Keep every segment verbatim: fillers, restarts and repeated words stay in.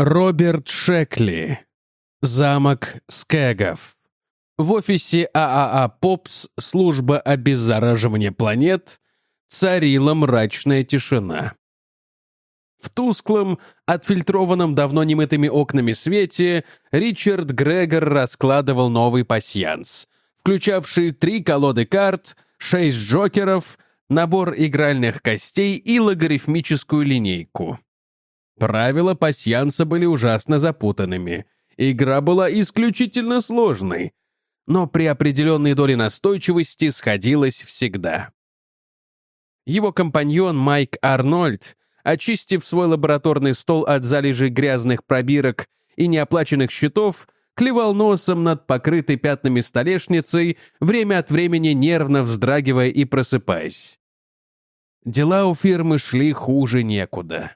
Роберт Шекли. Замок Скэгов. В офисе ААА «Попс» служба обеззараживания планет царила мрачная тишина. В тусклом, отфильтрованном давно немытыми окнами свете Ричард Грегор раскладывал новый пасьянс, включавший три колоды карт, шесть джокеров, набор игральных костей и логарифмическую линейку. Правила пасьянса были ужасно запутанными. Игра была исключительно сложной, но при определенной доле настойчивости сходилась всегда. Его компаньон Майк Арнольд, очистив свой лабораторный стол от залежей грязных пробирок и неоплаченных счетов, клевал носом над покрытой пятнами столешницей, время от времени нервно вздрагивая и просыпаясь. Дела у фирмы шли хуже некуда.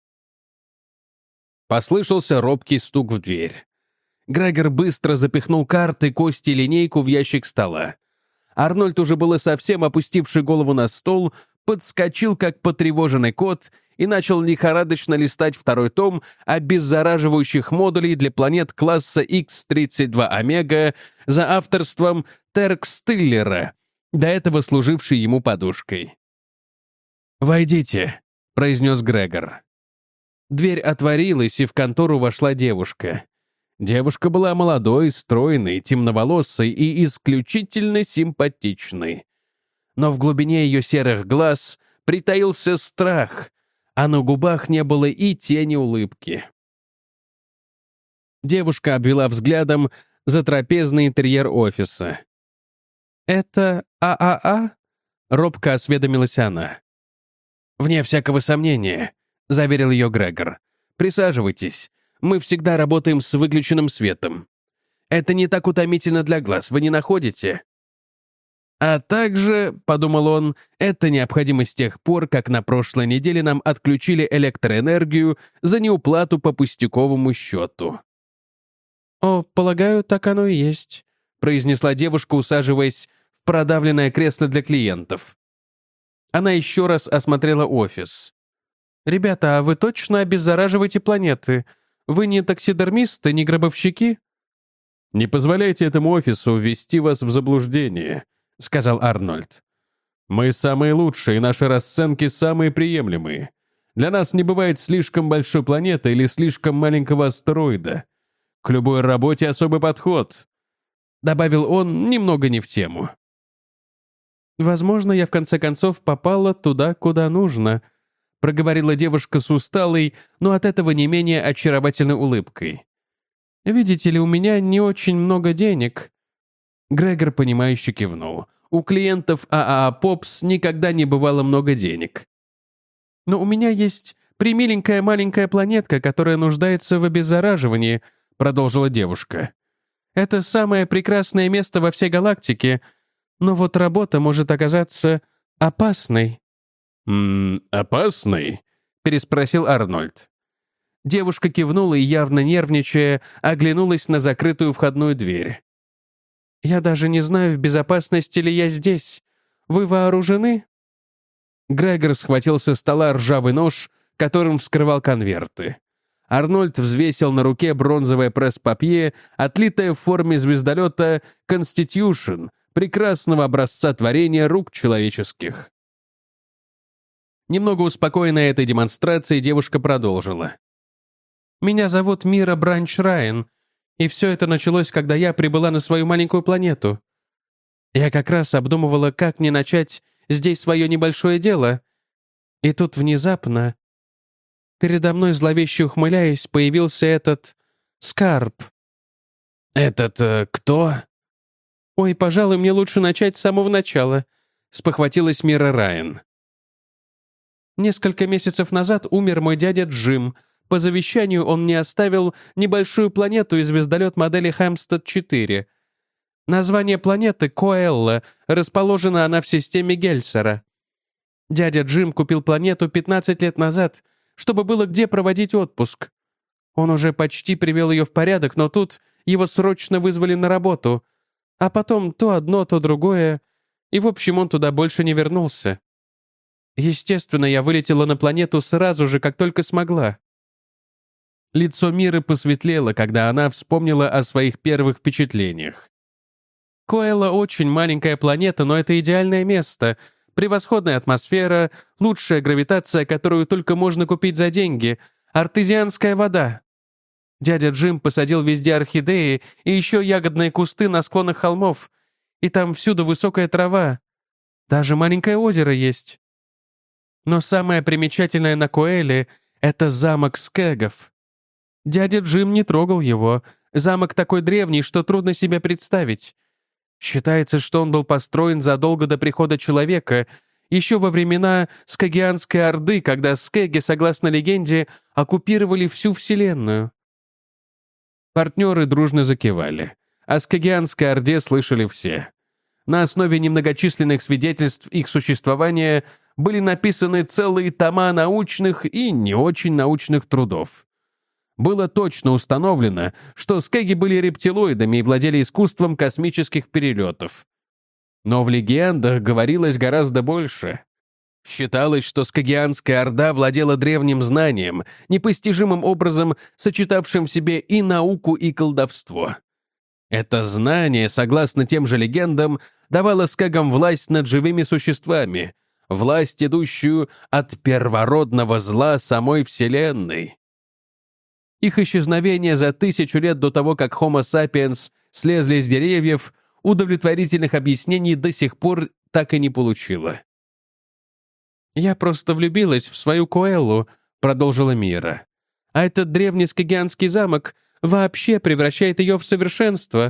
Послышался робкий стук в дверь. Грегор быстро запихнул карты, кости и линейку в ящик стола. Арнольд, уже было совсем опустивший голову на стол, подскочил, как потревоженный кот, и начал лихорадочно листать второй том обеззараживающих модулей для планет класса икс тридцать два Омега за авторством Теркс Тиллера, до этого служивший ему подушкой. «Войдите», — произнес Грегор. Дверь отворилась, и в контору вошла девушка. Девушка была молодой, стройной, темноволосой и исключительно симпатичной. Но в глубине ее серых глаз притаился страх, а на губах не было и тени улыбки. Девушка обвела взглядом затрапезный интерьер офиса. «Это ААА?» — робко осведомилась она. «Вне всякого сомнения», — заверил ее Грегор. «Присаживайтесь. Мы всегда работаем с выключенным светом. Это не так утомительно для глаз, вы не находите?» «А также, — подумал он, — это необходимо с тех пор, как на прошлой неделе нам отключили электроэнергию за неуплату по пустяковому счету». «О, полагаю, так оно и есть», — произнесла девушка, усаживаясь в продавленное кресло для клиентов. Она еще раз осмотрела офис. «Ребята, а вы точно обеззараживаете планеты? Вы не таксидермисты, не гробовщики?» «Не позволяйте этому офису ввести вас в заблуждение», — сказал Арнольд. «Мы самые лучшие, наши расценки самые приемлемые. Для нас не бывает слишком большой планеты или слишком маленького астероида. К любой работе особый подход», — добавил он немного не в тему. «Возможно, я в конце концов попала туда, куда нужно», — проговорила девушка с усталой, но от этого не менее очаровательной улыбкой. «Видите ли, у меня не очень много денег». Грегор, понимающе кивнул. У клиентов ААА «Попс» никогда не бывало много денег. «Но у меня есть примиленькая маленькая планетка, которая нуждается в обеззараживании», — продолжила девушка. «Это самое прекрасное место во всей галактике, но вот работа может оказаться опасной». «Ммм, опасный?» — переспросил Арнольд. Девушка кивнула и, явно нервничая, оглянулась на закрытую входную дверь. «Я даже не знаю, в безопасности ли я здесь. Вы вооружены?» Грегор схватил со стола ржавый нож, которым вскрывал конверты. Арнольд взвесил на руке бронзовое пресс-папье, отлитое в форме звездолета «Конститюшн», прекрасного образца творения рук человеческих. Немного успокоенная этой демонстрацией, девушка продолжила. «Меня зовут Мира Бранч Райан, и все это началось, когда я прибыла на свою маленькую планету. Я как раз обдумывала, как мне начать здесь свое небольшое дело. И тут внезапно, передо мной, зловеще ухмыляясь, появился этот Скарб». «Этот э, кто?» «Ой, пожалуй, мне лучше начать с самого начала», — спохватилась Мира Райан. «Несколько месяцев назад умер мой дядя Джим. По завещанию он мне оставил небольшую планету и звездолет модели Хэмстед четыре. Название планеты — Коэлла, расположена она в системе Гельсера. Дядя Джим купил планету пятнадцать лет назад, чтобы было где проводить отпуск. Он уже почти привел ее в порядок, но тут его срочно вызвали на работу. А потом то одно, то другое, и, в общем, он туда больше не вернулся. Естественно, я вылетела на планету сразу же, как только смогла. Лицо Миры посветлело, когда она вспомнила о своих первых впечатлениях. Коэлла очень маленькая планета, но это идеальное место. Превосходная атмосфера, лучшая гравитация, которую только можно купить за деньги, артезианская вода. Дядя Джим посадил везде орхидеи и еще ягодные кусты на склонах холмов, и там всюду высокая трава. Даже маленькое озеро есть. Но самое примечательное на Коэле — это замок Скэгов. Дядя Джим не трогал его. Замок такой древний, что трудно себе представить. Считается, что он был построен задолго до прихода человека, еще во времена Скагианской Орды, когда скеги, согласно легенде, оккупировали всю Вселенную. Партнеры дружно закивали. О Скагианской Орде слышали все. На основе немногочисленных свидетельств их существования были написаны целые тома научных и не очень научных трудов. Было точно установлено, что скеги были рептилоидами и владели искусством космических перелетов. Но в легендах говорилось гораздо больше. Считалось, что Скагианская Орда владела древним знанием, непостижимым образом сочетавшим в себе и науку, и колдовство. Это знание, согласно тем же легендам, давало скегам власть над живыми существами, власть, идущую от первородного зла самой Вселенной. Их исчезновение за тысячу лет до того, как Homo sapiens слезли с деревьев, удовлетворительных объяснений до сих пор так и не получило. «Я просто влюбилась в свою Коэллу», — продолжила Мира. «А этот древний скагианский замок вообще превращает ее в совершенство».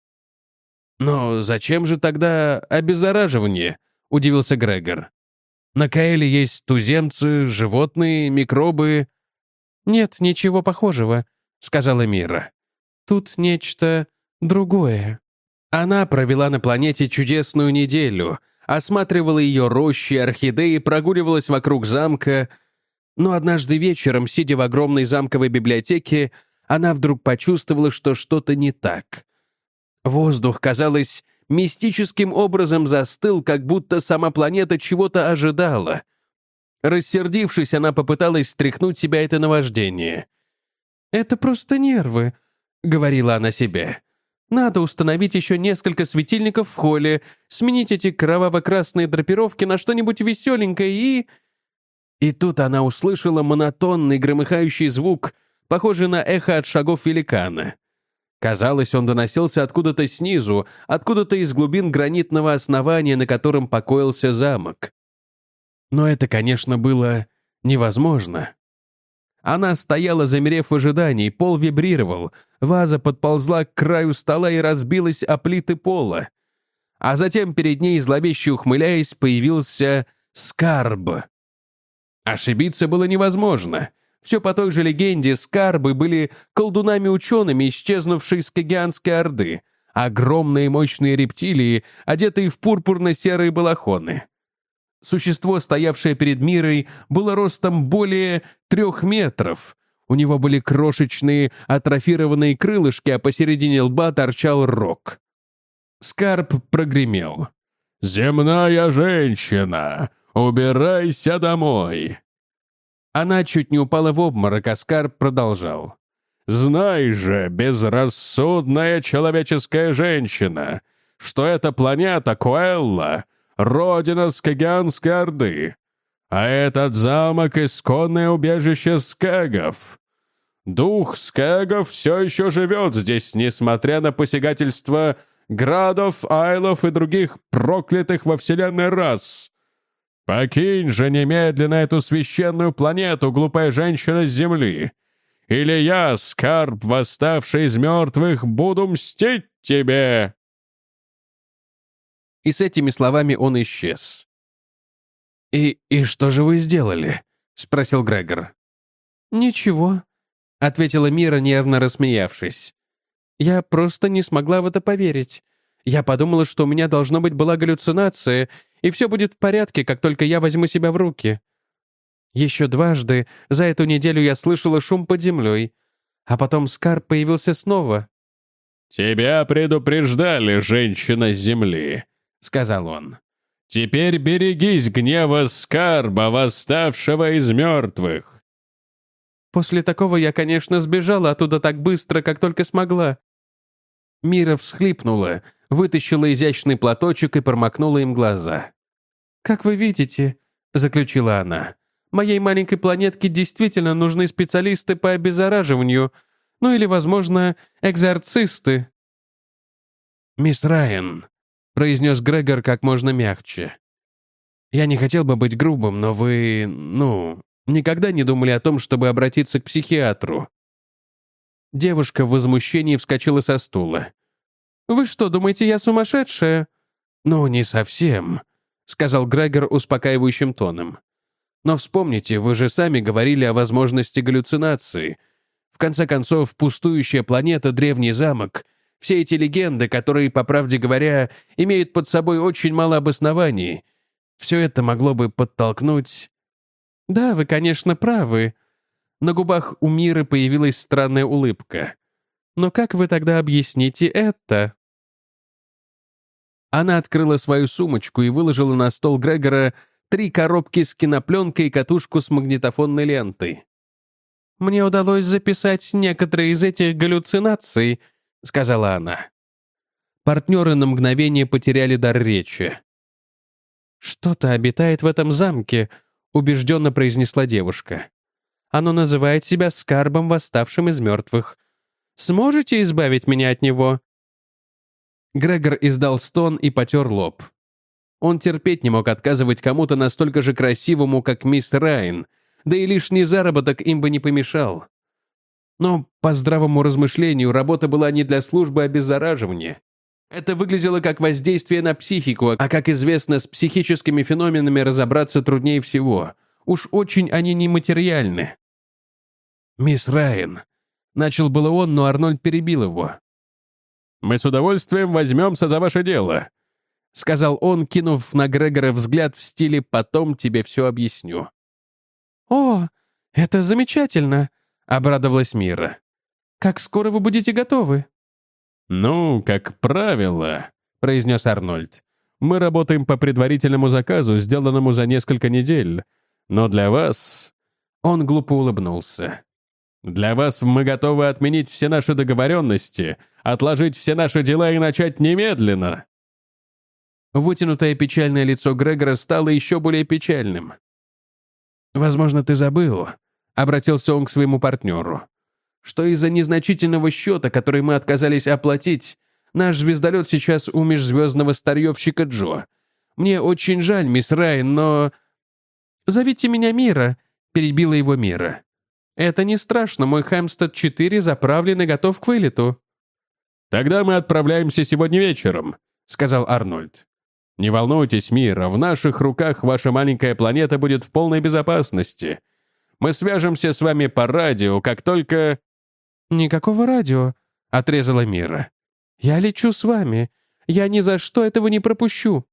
«Но зачем же тогда обеззараживание?» — удивился Грегор. «На Коэле есть туземцы, животные, микробы». «Нет ничего похожего», — сказала Мира. «Тут нечто другое». Она провела на планете чудесную неделю, осматривала ее рощи, орхидеи, прогуливалась вокруг замка. Но однажды вечером, сидя в огромной замковой библиотеке, она вдруг почувствовала, что что-то не так. Воздух, казалось, мистическим образом застыл, как будто сама планета чего-то ожидала. Рассердившись, она попыталась стряхнуть себя это наваждение. «Это просто нервы», — говорила она себе. «Надо установить еще несколько светильников в холле, сменить эти кроваво-красные драпировки на что-нибудь веселенькое и...» И тут она услышала монотонный громыхающий звук, похожий на эхо от шагов великана. Казалось, он доносился откуда-то снизу, откуда-то из глубин гранитного основания, на котором покоился замок. Но это, конечно, было невозможно. Она стояла, замерев в ожидании, пол вибрировал, ваза подползла к краю стола и разбилась о плиты пола. А затем перед ней, зловеще ухмыляясь, появился Скарб. Ошибиться было невозможно. Все по той же легенде, Скарбы были колдунами-учеными, исчезнувшие из Скагианской Орды, огромные мощные рептилии, одетые в пурпурно-серые балахоны. Существо, стоявшее перед Мирой, было ростом более трех метров. У него были крошечные атрофированные крылышки, а посередине лба торчал рог. Скарб прогремел. «Земная женщина, убирайся домой!» Она чуть не упала в обморок, а Скарб продолжал. «Знай же, безрассудная человеческая женщина, что эта планета Коэлла — родина Скагианской Орды, а этот замок — исконное убежище скэгов. Дух скэгов все еще живет здесь, несмотря на посягательства градов, айлов и других проклятых во вселенной рас. Покинь же немедленно эту священную планету, глупая женщина с земли, или я, Скарб, восставший из мертвых, буду мстить тебе!» И с этими словами он исчез. «И, и что же вы сделали?» — спросил Грегор. «Ничего», — ответила Мира, нервно рассмеявшись. «Я просто не смогла в это поверить. Я подумала, что у меня, должно быть, была галлюцинация, и все будет в порядке, как только я возьму себя в руки. Еще дважды за эту неделю я слышала шум под землей, а потом Скарб появился снова». «Тебя предупреждали, женщина с земли», — сказал он. «Теперь берегись гнева Скарба, восставшего из мертвых». После такого я, конечно, сбежала оттуда так быстро, как только смогла». Мира всхлипнула, вытащила изящный платочек и промокнула им глаза. «Как вы видите», — заключила она, «моей маленькой планетке действительно нужны специалисты по обеззараживанию, ну или, возможно, экзорцисты». «Мисс Райан», — произнес Грегор как можно мягче, «я не хотел бы быть грубым, но вы, ну, никогда не думали о том, чтобы обратиться к психиатру?» Девушка в возмущении вскочила со стула. «Вы что, думаете, я сумасшедшая?» «Ну, не совсем», — сказал Грегор успокаивающим тоном. «Но вспомните, вы же сами говорили о возможности галлюцинации. В конце концов, пустующая планета, древний замок, все эти легенды, которые, по правде говоря, имеют под собой очень мало обоснований, все это могло бы подтолкнуть...» «Да, вы, конечно, правы». На губах у Миры появилась странная улыбка. «Но как вы тогда объясните это?» Она открыла свою сумочку и выложила на стол Грегора три коробки с кинопленкой и катушку с магнитофонной лентой. «Мне удалось записать некоторые из этих галлюцинаций», — сказала она. Партнеры на мгновение потеряли дар речи. «Что-то обитает в этом замке», — убежденно произнесла девушка. «Оно называет себя скарбом, восставшим из мертвых. Сможете избавить меня от него?» Грегор издал стон и потер лоб. Он терпеть не мог отказывать кому-то настолько же красивому, как мисс Райан, да и лишний заработок им бы не помешал. Но, по здравому размышлению, работа была не для службы обеззараживания. Это выглядело как воздействие на психику, а, как известно, с психическими феноменами разобраться труднее всего. Уж очень они нематериальны. «Мисс Райан», — начал было он, но Арнольд перебил его. «Мы с удовольствием возьмемся за ваше дело», — сказал он, кинув на Грегора взгляд в стиле «потом тебе все объясню». «О, это замечательно», — обрадовалась Мира. «Как скоро вы будете готовы?» «Ну, как правило», — произнес Арнольд, «мы работаем по предварительному заказу, сделанному за несколько недель. Но для вас...» Он глупо улыбнулся. «Для вас мы готовы отменить все наши договоренности, отложить все наши дела и начать немедленно». Вытянутое печальное лицо Грегора стало еще более печальным. «Возможно, ты забыл», — обратился он к своему партнеру, «что из-за незначительного счета, который мы отказались оплатить, наш звездолет сейчас у межзвездного старьевщика Джо. Мне очень жаль, мисс Райан, но...» «Зовите меня Мира», — перебила его Мира. «Это не страшно, мой Хэмстед четыре заправлен и готов к вылету». «Тогда мы отправляемся сегодня вечером», — сказал Арнольд. «Не волнуйтесь, Мира, в наших руках ваша маленькая планета будет в полной безопасности. Мы свяжемся с вами по радио, как только...» «Никакого радио», — отрезала Мира. «Я лечу с вами. Я ни за что этого не пропущу».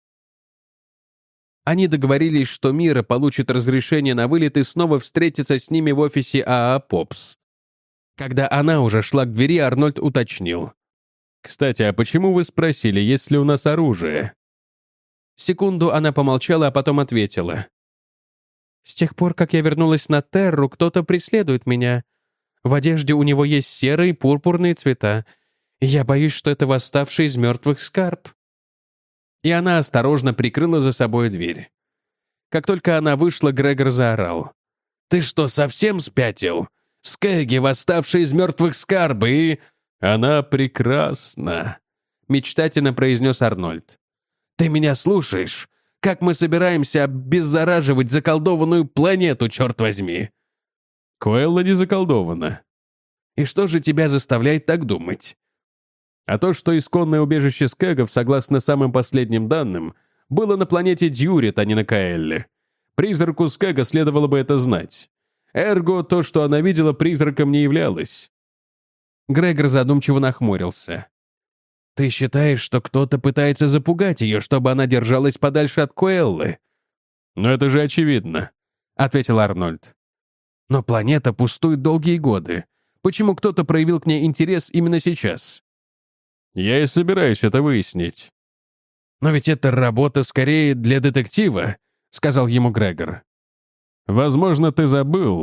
Они договорились, что Мира получит разрешение на вылет и снова встретится с ними в офисе АА «Попс». Когда она уже шла к двери, Арнольд уточнил. «Кстати, а почему вы спросили, есть ли у нас оружие?» Секунду она помолчала, а потом ответила. «С тех пор, как я вернулась на Терру, кто-то преследует меня. В одежде у него есть серые и пурпурные цвета. И я боюсь, что это восставший из мертвых скарб». И она осторожно прикрыла за собой дверь. Как только она вышла, Грегор заорал. «Ты что, совсем спятил? Скэги, восставший из мертвых скарбы, и...» «Она прекрасна», — мечтательно произнес Арнольд. «Ты меня слушаешь? Как мы собираемся обеззараживать заколдованную планету, черт возьми?» «Коэлла не заколдована». «И что же тебя заставляет так думать?» «А то, что исконное убежище скэгов, согласно самым последним данным, было на планете Дьюрит, а не на Каэлле. Призраку скэга следовало бы это знать. Эрго, то, что она видела, призраком не являлось». Грегор задумчиво нахмурился. «Ты считаешь, что кто-то пытается запугать ее, чтобы она держалась подальше от Коэллы?» «Но это же очевидно», — ответил Арнольд. «Но планета пустует долгие годы. Почему кто-то проявил к ней интерес именно сейчас?» «Я и собираюсь это выяснить». «Но ведь это работа скорее для детектива», — сказал ему Грегор. «Возможно, ты забыл», —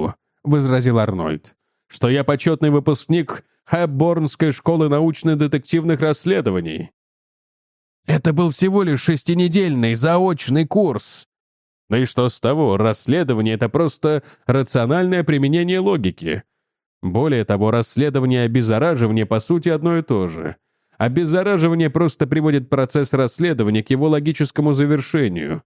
возразил Арнольд. «Что я почетный выпускник Хэбборнской школы научно-детективных расследований». «Это был всего лишь шестинедельный заочный курс». Да и что с того? Расследование — это просто рациональное применение логики. Более того, расследование и обеззараживание по сути одно и то же. Обеззараживание просто приводит процесс расследования к его логическому завершению.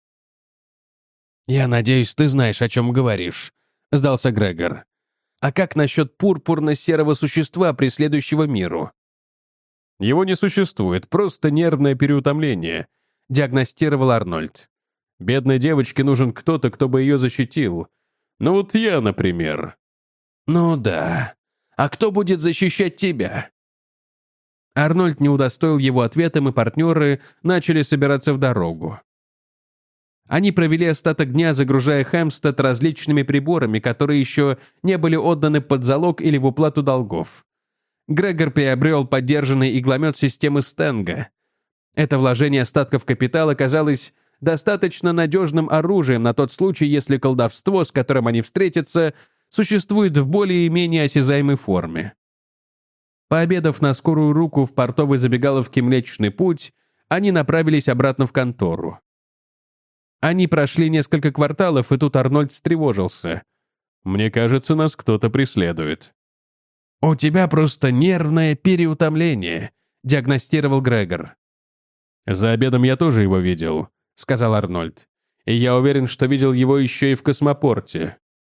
«Я надеюсь, ты знаешь, о чем говоришь», — сдался Грегор. «А как насчет пурпурно-серого существа, преследующего Миру?» «Его не существует, просто нервное переутомление», — диагностировал Арнольд. «Бедной девочке нужен кто-то, кто бы ее защитил. Ну вот я, например». «Ну да. А кто будет защищать тебя?» Арнольд не удостоил его ответом, и партнеры начали собираться в дорогу. Они провели остаток дня, загружая Хэмпстед различными приборами, которые еще не были отданы под залог или в уплату долгов. Грегор приобрел поддержанный игломет системы Стенга. Это вложение остатков капитала казалось достаточно надежным оружием на тот случай, если колдовство, с которым они встретятся, существует в более-менее осязаемой форме. Пообедав на скорую руку в портовой забегаловке «Млечный путь», они направились обратно в контору. Они прошли несколько кварталов, и тут Арнольд встревожился. «Мне кажется, нас кто-то преследует». «У тебя просто нервное переутомление», — диагностировал Грегор. «За обедом я тоже его видел», — сказал Арнольд. «И я уверен, что видел его еще и в космопорте».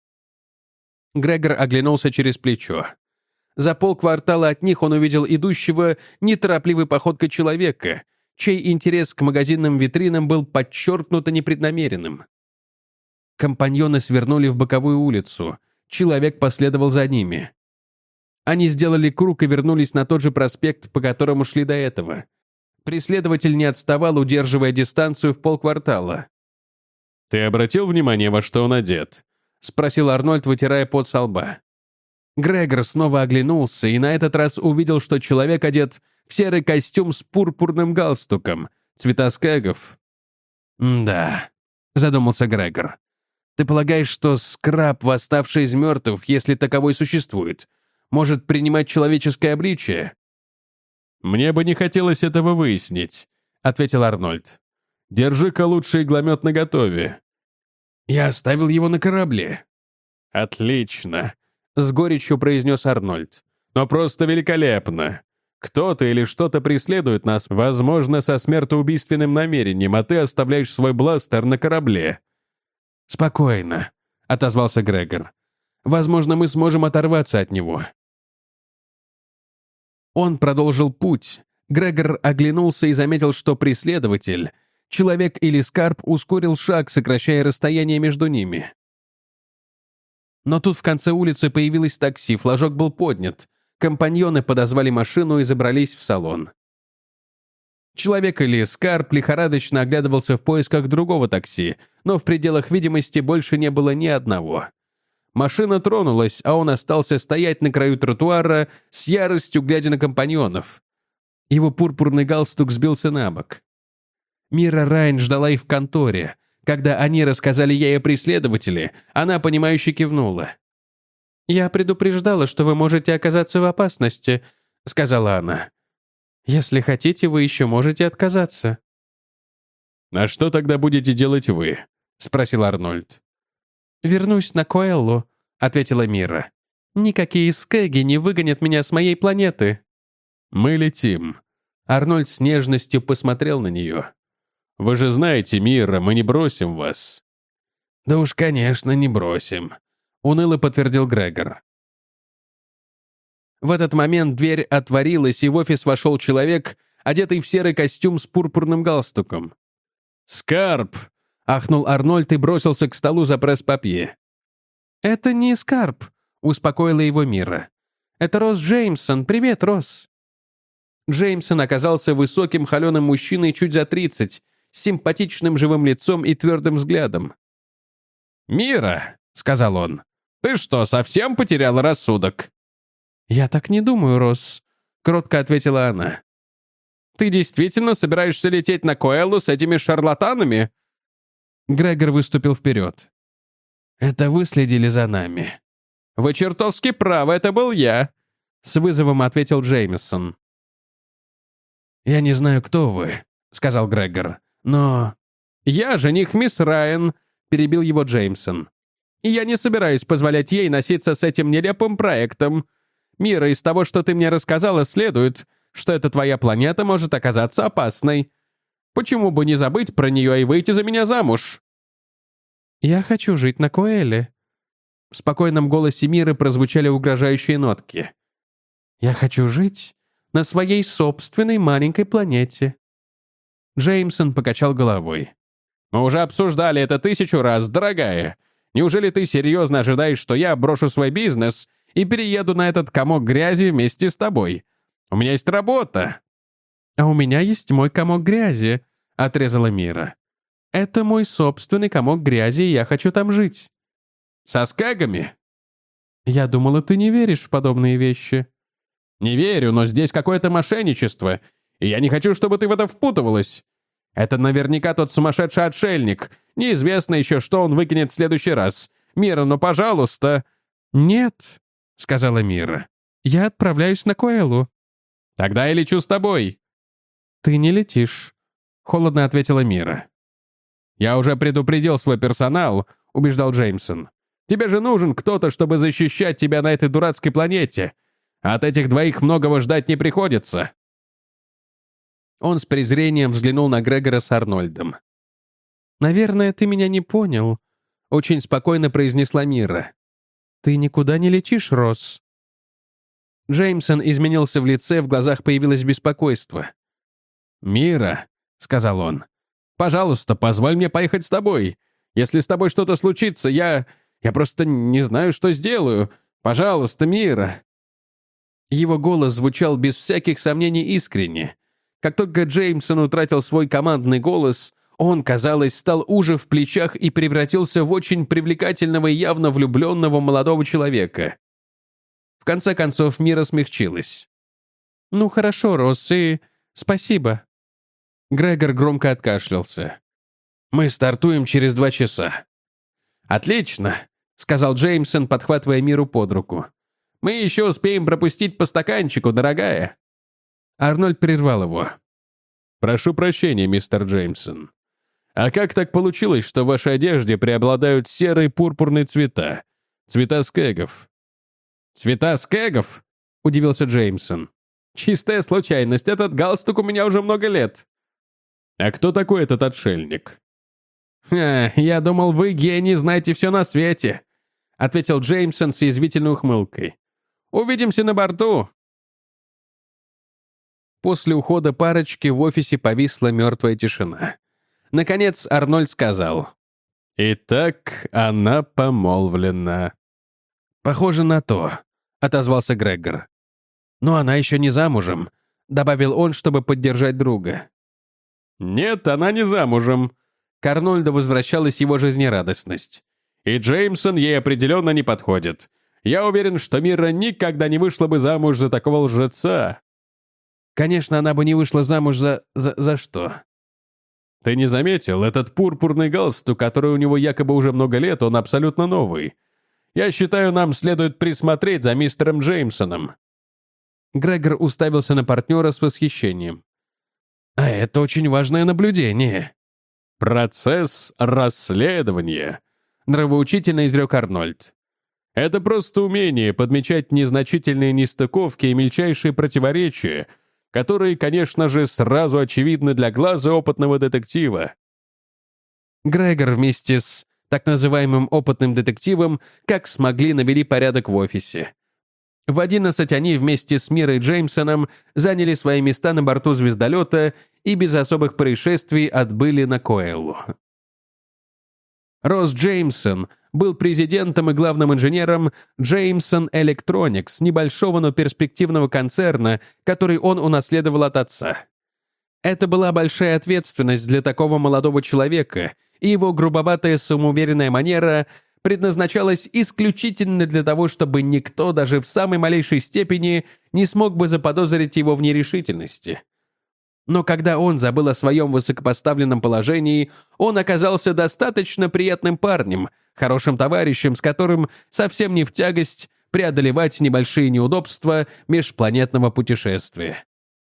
Грегор оглянулся через плечо. За полквартала от них он увидел идущего неторопливой походкой человека, чей интерес к магазинным витринам был подчеркнуто непреднамеренным. Компаньоны свернули в боковую улицу. Человек последовал за ними. Они сделали круг и вернулись на тот же проспект, по которому шли до этого. Преследователь не отставал, удерживая дистанцию в полквартала. «Ты обратил внимание, во что он одет?» — спросил Арнольд, вытирая пот со лба. Грегор снова оглянулся и на этот раз увидел, что человек одет в серый костюм с пурпурным галстуком, цвета скэгов. «Да», — задумался Грегор. «Ты полагаешь, что скраб, восставший из мертвых, если таковой существует, может принимать человеческое обличие?» «Мне бы не хотелось этого выяснить», — ответил Арнольд. «Держи-ка лучше игломет наготове». «Я оставил его на корабле». «Отлично», — с горечью произнес Арнольд. «Но просто великолепно. Кто-то или что-то преследует нас, возможно, со смертоубийственным намерением, а ты оставляешь свой бластер на корабле». «Спокойно», — отозвался Грегор. «Возможно, мы сможем оторваться от него». Он продолжил путь. Грегор оглянулся и заметил, что преследователь, человек или скарб, ускорил шаг, сокращая расстояние между ними. Но тут в конце улицы появилось такси, флажок был поднят. Компаньоны подозвали машину и забрались в салон. Человек или скарб лихорадочно оглядывался в поисках другого такси, но в пределах видимости больше не было ни одного. Машина тронулась, а он остался стоять на краю тротуара с яростью, глядя на компаньонов. Его пурпурный галстук сбился на бок. Мира Райн ждала их в конторе. Когда они рассказали ей о преследователе, она, понимающе кивнула. «Я предупреждала, что вы можете оказаться в опасности», — сказала она. «Если хотите, вы еще можете отказаться». «А что тогда будете делать вы?» — спросил Арнольд. «Вернусь на Коэллу», — ответила Мира. «Никакие скэги не выгонят меня с моей планеты». «Мы летим». Арнольд с нежностью посмотрел на нее. «Вы же знаете, Мира, мы не бросим вас». «Да уж, конечно, не бросим», — уныло подтвердил Грегор. В этот момент дверь отворилась, и в офис вошел человек, одетый в серый костюм с пурпурным галстуком. «Скарб!» — ахнул Арнольд и бросился к столу за пресс-папье. «Это не скарб», — успокоила его Мира. «Это Росс Джеймсон. Привет, Росс». Джеймсон оказался высоким холеным мужчиной чуть за тридцать, с симпатичным живым лицом и твердым взглядом. «Мира», — сказал он, — «ты что, совсем потеряла рассудок?» «Я так не думаю, Росс», — кротко ответила она. «Ты действительно собираешься лететь на Коэллу с этими шарлатанами?» Грегор выступил вперед. «Это вы следили за нами?» «Вы чертовски правы, это был я», — с вызовом ответил Джеймисон. «Я не знаю, кто вы», — сказал Грегор, — «но...» «Я жених мисс Райан», — перебил его Джеймсон. «И я не собираюсь позволять ей носиться с этим нелепым проектом. Мира, из того, что ты мне рассказала, следует, что эта твоя планета может оказаться опасной. Почему бы не забыть про нее и выйти за меня замуж?» «Я хочу жить на Коэле». В спокойном голосе Миры прозвучали угрожающие нотки. «Я хочу жить на своей собственной маленькой планете». Джеймсон покачал головой. «Мы уже обсуждали это тысячу раз, дорогая. Неужели ты серьезно ожидаешь, что я брошу свой бизнес и перееду на этот комок грязи вместе с тобой? У меня есть работа». «А у меня есть мой комок грязи», — отрезала Мира. «Это мой собственный комок грязи, и я хочу там жить». «Со скагами?» «Я думала, ты не веришь в подобные вещи». «Не верю, но здесь какое-то мошенничество, и я не хочу, чтобы ты в это впутывалась. Это наверняка тот сумасшедший отшельник. Неизвестно еще, что он выкинет в следующий раз. Мира, ну, пожалуйста». «Нет», — сказала Мира. «Я отправляюсь на Коэлу». «Тогда я лечу с тобой». «Ты не летишь», — холодно ответила Мира. «Я уже предупредил свой персонал», — убеждал Джеймсон. «Тебе же нужен кто-то, чтобы защищать тебя на этой дурацкой планете. От этих двоих многого ждать не приходится». Он с презрением взглянул на Грегора с Арнольдом. «Наверное, ты меня не понял», — очень спокойно произнесла Мира. «Ты никуда не летишь, Росс». Джеймсон изменился в лице, в глазах появилось беспокойство. «Мира», — сказал он, — «пожалуйста, позволь мне поехать с тобой. Если с тобой что-то случится, я... я просто не знаю, что сделаю. Пожалуйста, Мира». Его голос звучал без всяких сомнений искренне. Как только Джеймсон утратил свой командный голос, он, казалось, стал уже в плечах и превратился в очень привлекательного и явно влюбленного молодого человека. В конце концов, Мира смягчилась. «Ну хорошо, Росс, и спасибо». Грегор громко откашлялся. «Мы стартуем через два часа». «Отлично», — сказал Джеймсон, подхватывая Миру под руку. «Мы еще успеем пропустить по стаканчику, дорогая». Арнольд прервал его. «Прошу прощения, мистер Джеймсон. А как так получилось, что в вашей одежде преобладают серые пурпурные цвета? Цвета скэгов?» «Цвета скэгов?» — удивился Джеймсон. «Чистая случайность, этот галстук у меня уже много лет». «А кто такой этот отшельник?» «Ха, я думал, вы, гений, знаете все на свете», — ответил Джеймсон с язвительной ухмылкой. «Увидимся на борту». После ухода парочки в офисе повисла мертвая тишина. Наконец Арнольд сказал: «Итак, она помолвлена». «Похоже на то», — отозвался Грегор. «Но она еще не замужем», — добавил он, чтобы поддержать друга. «Нет, она не замужем». К Арнольду возвращалась его жизнерадостность. «И Джеймсон ей определенно не подходит. Я уверен, что Мира никогда не вышла бы замуж за такого лжеца». «Конечно, она бы не вышла замуж за... за, за что?» «Ты не заметил? Этот пурпурный галстук, который у него якобы уже много лет, он абсолютно новый. Я считаю, нам следует присмотреть за мистером Джеймсоном». Грегор уставился на партнера с восхищением. «А это очень важное наблюдение». «Процесс расследования», — нравоучительно изрек Арнольд. «Это просто умение подмечать незначительные нестыковки и мельчайшие противоречия, которые, конечно же, сразу очевидны для глаза опытного детектива». Грегор вместе с так называемым опытным детективом как смогли навели порядок в офисе. В одиннадцать они вместе с Мирой Джеймсоном заняли свои места на борту звездолета и без особых происшествий отбыли на Коэлу. Росс Джеймсон был президентом и главным инженером Jameson Electronics, небольшого, но перспективного концерна, который он унаследовал от отца. Это была большая ответственность для такого молодого человека, и его грубоватая самоуверенная манера предназначалась исключительно для того, чтобы никто даже в самой малейшей степени не смог бы заподозрить его в нерешительности. Но когда он забыл о своем высокопоставленном положении, он оказался достаточно приятным парнем, хорошим товарищем, с которым совсем не в тягость преодолевать небольшие неудобства межпланетного путешествия.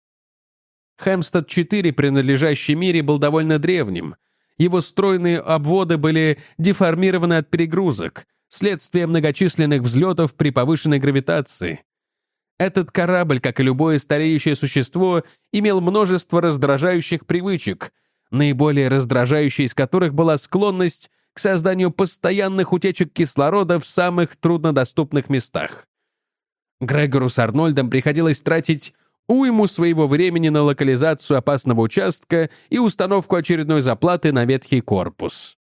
Хэмстед четыре, принадлежащий Мире, был довольно древним. Его стройные обводы были деформированы от перегрузок, следствие многочисленных взлетов при повышенной гравитации. Этот корабль, как и любое стареющее существо, имел множество раздражающих привычек, наиболее раздражающей из которых была склонность к созданию постоянных утечек кислорода в самых труднодоступных местах. Грегору с Арнольдом приходилось тратить уйму своего времени на локализацию опасного участка и установку очередной заплаты на ветхий корпус.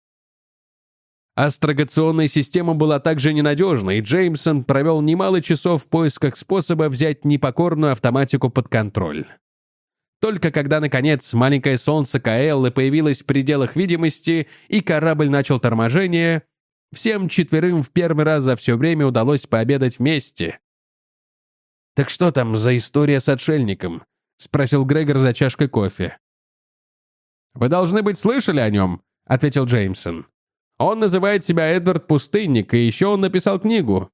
Астрогационная система была также ненадежна, и Джеймсон провел немало часов в поисках способа взять непокорную автоматику под контроль. Только когда, наконец, маленькое солнце Каэллы появилось в пределах видимости и корабль начал торможение, всем четверым в первый раз за все время удалось пообедать вместе. «Так что там за история с отшельником?» — спросил Грегор за чашкой кофе. «Вы должны быть слышали о нем», — ответил Джеймсон. «Он называет себя Эдвард Пустынник, и еще он написал книгу».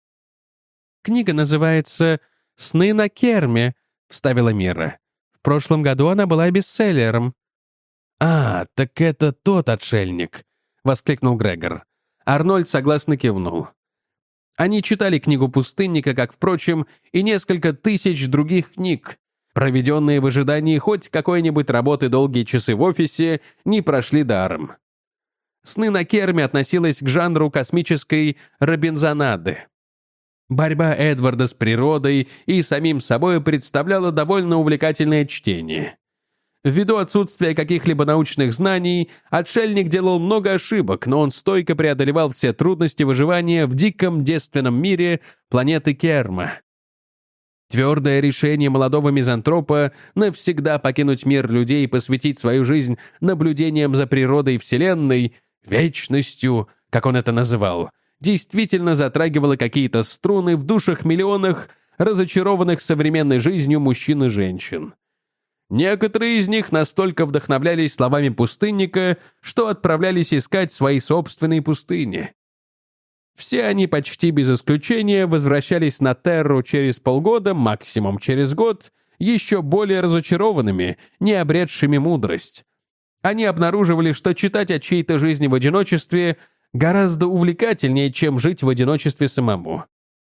«Книга называется «Сны на Керме», — вставила Мира. «В прошлом году она была бестселлером». «А, так это тот отшельник», — воскликнул Грегор. Арнольд согласно кивнул. Они читали книгу Пустынника, как, впрочем, и несколько тысяч других книг. Проведенные в ожидании хоть какой-нибудь работы долгие часы в офисе не прошли даром. «Сны на Керме» относилась к жанру космической робинзонады. Борьба Эдварда с природой и самим собой представляла довольно увлекательное чтение. Ввиду отсутствия каких-либо научных знаний, отшельник делал много ошибок, но он стойко преодолевал все трудности выживания в диком девственном мире планеты Керма. Твердое решение молодого мизантропа навсегда покинуть мир людей и посвятить свою жизнь наблюдениям за природой Вселенной, вечностью, как он это называл, действительно затрагивало какие-то струны в душах миллионах разочарованных современной жизнью мужчин и женщин. Некоторые из них настолько вдохновлялись словами пустынника, что отправлялись искать свои собственные пустыни. Все они почти без исключения возвращались на Терру через полгода, максимум через год, еще более разочарованными, не обретшими мудрость. Они обнаруживали, что читать о чьей-то жизни в одиночестве гораздо увлекательнее, чем жить в одиночестве самому.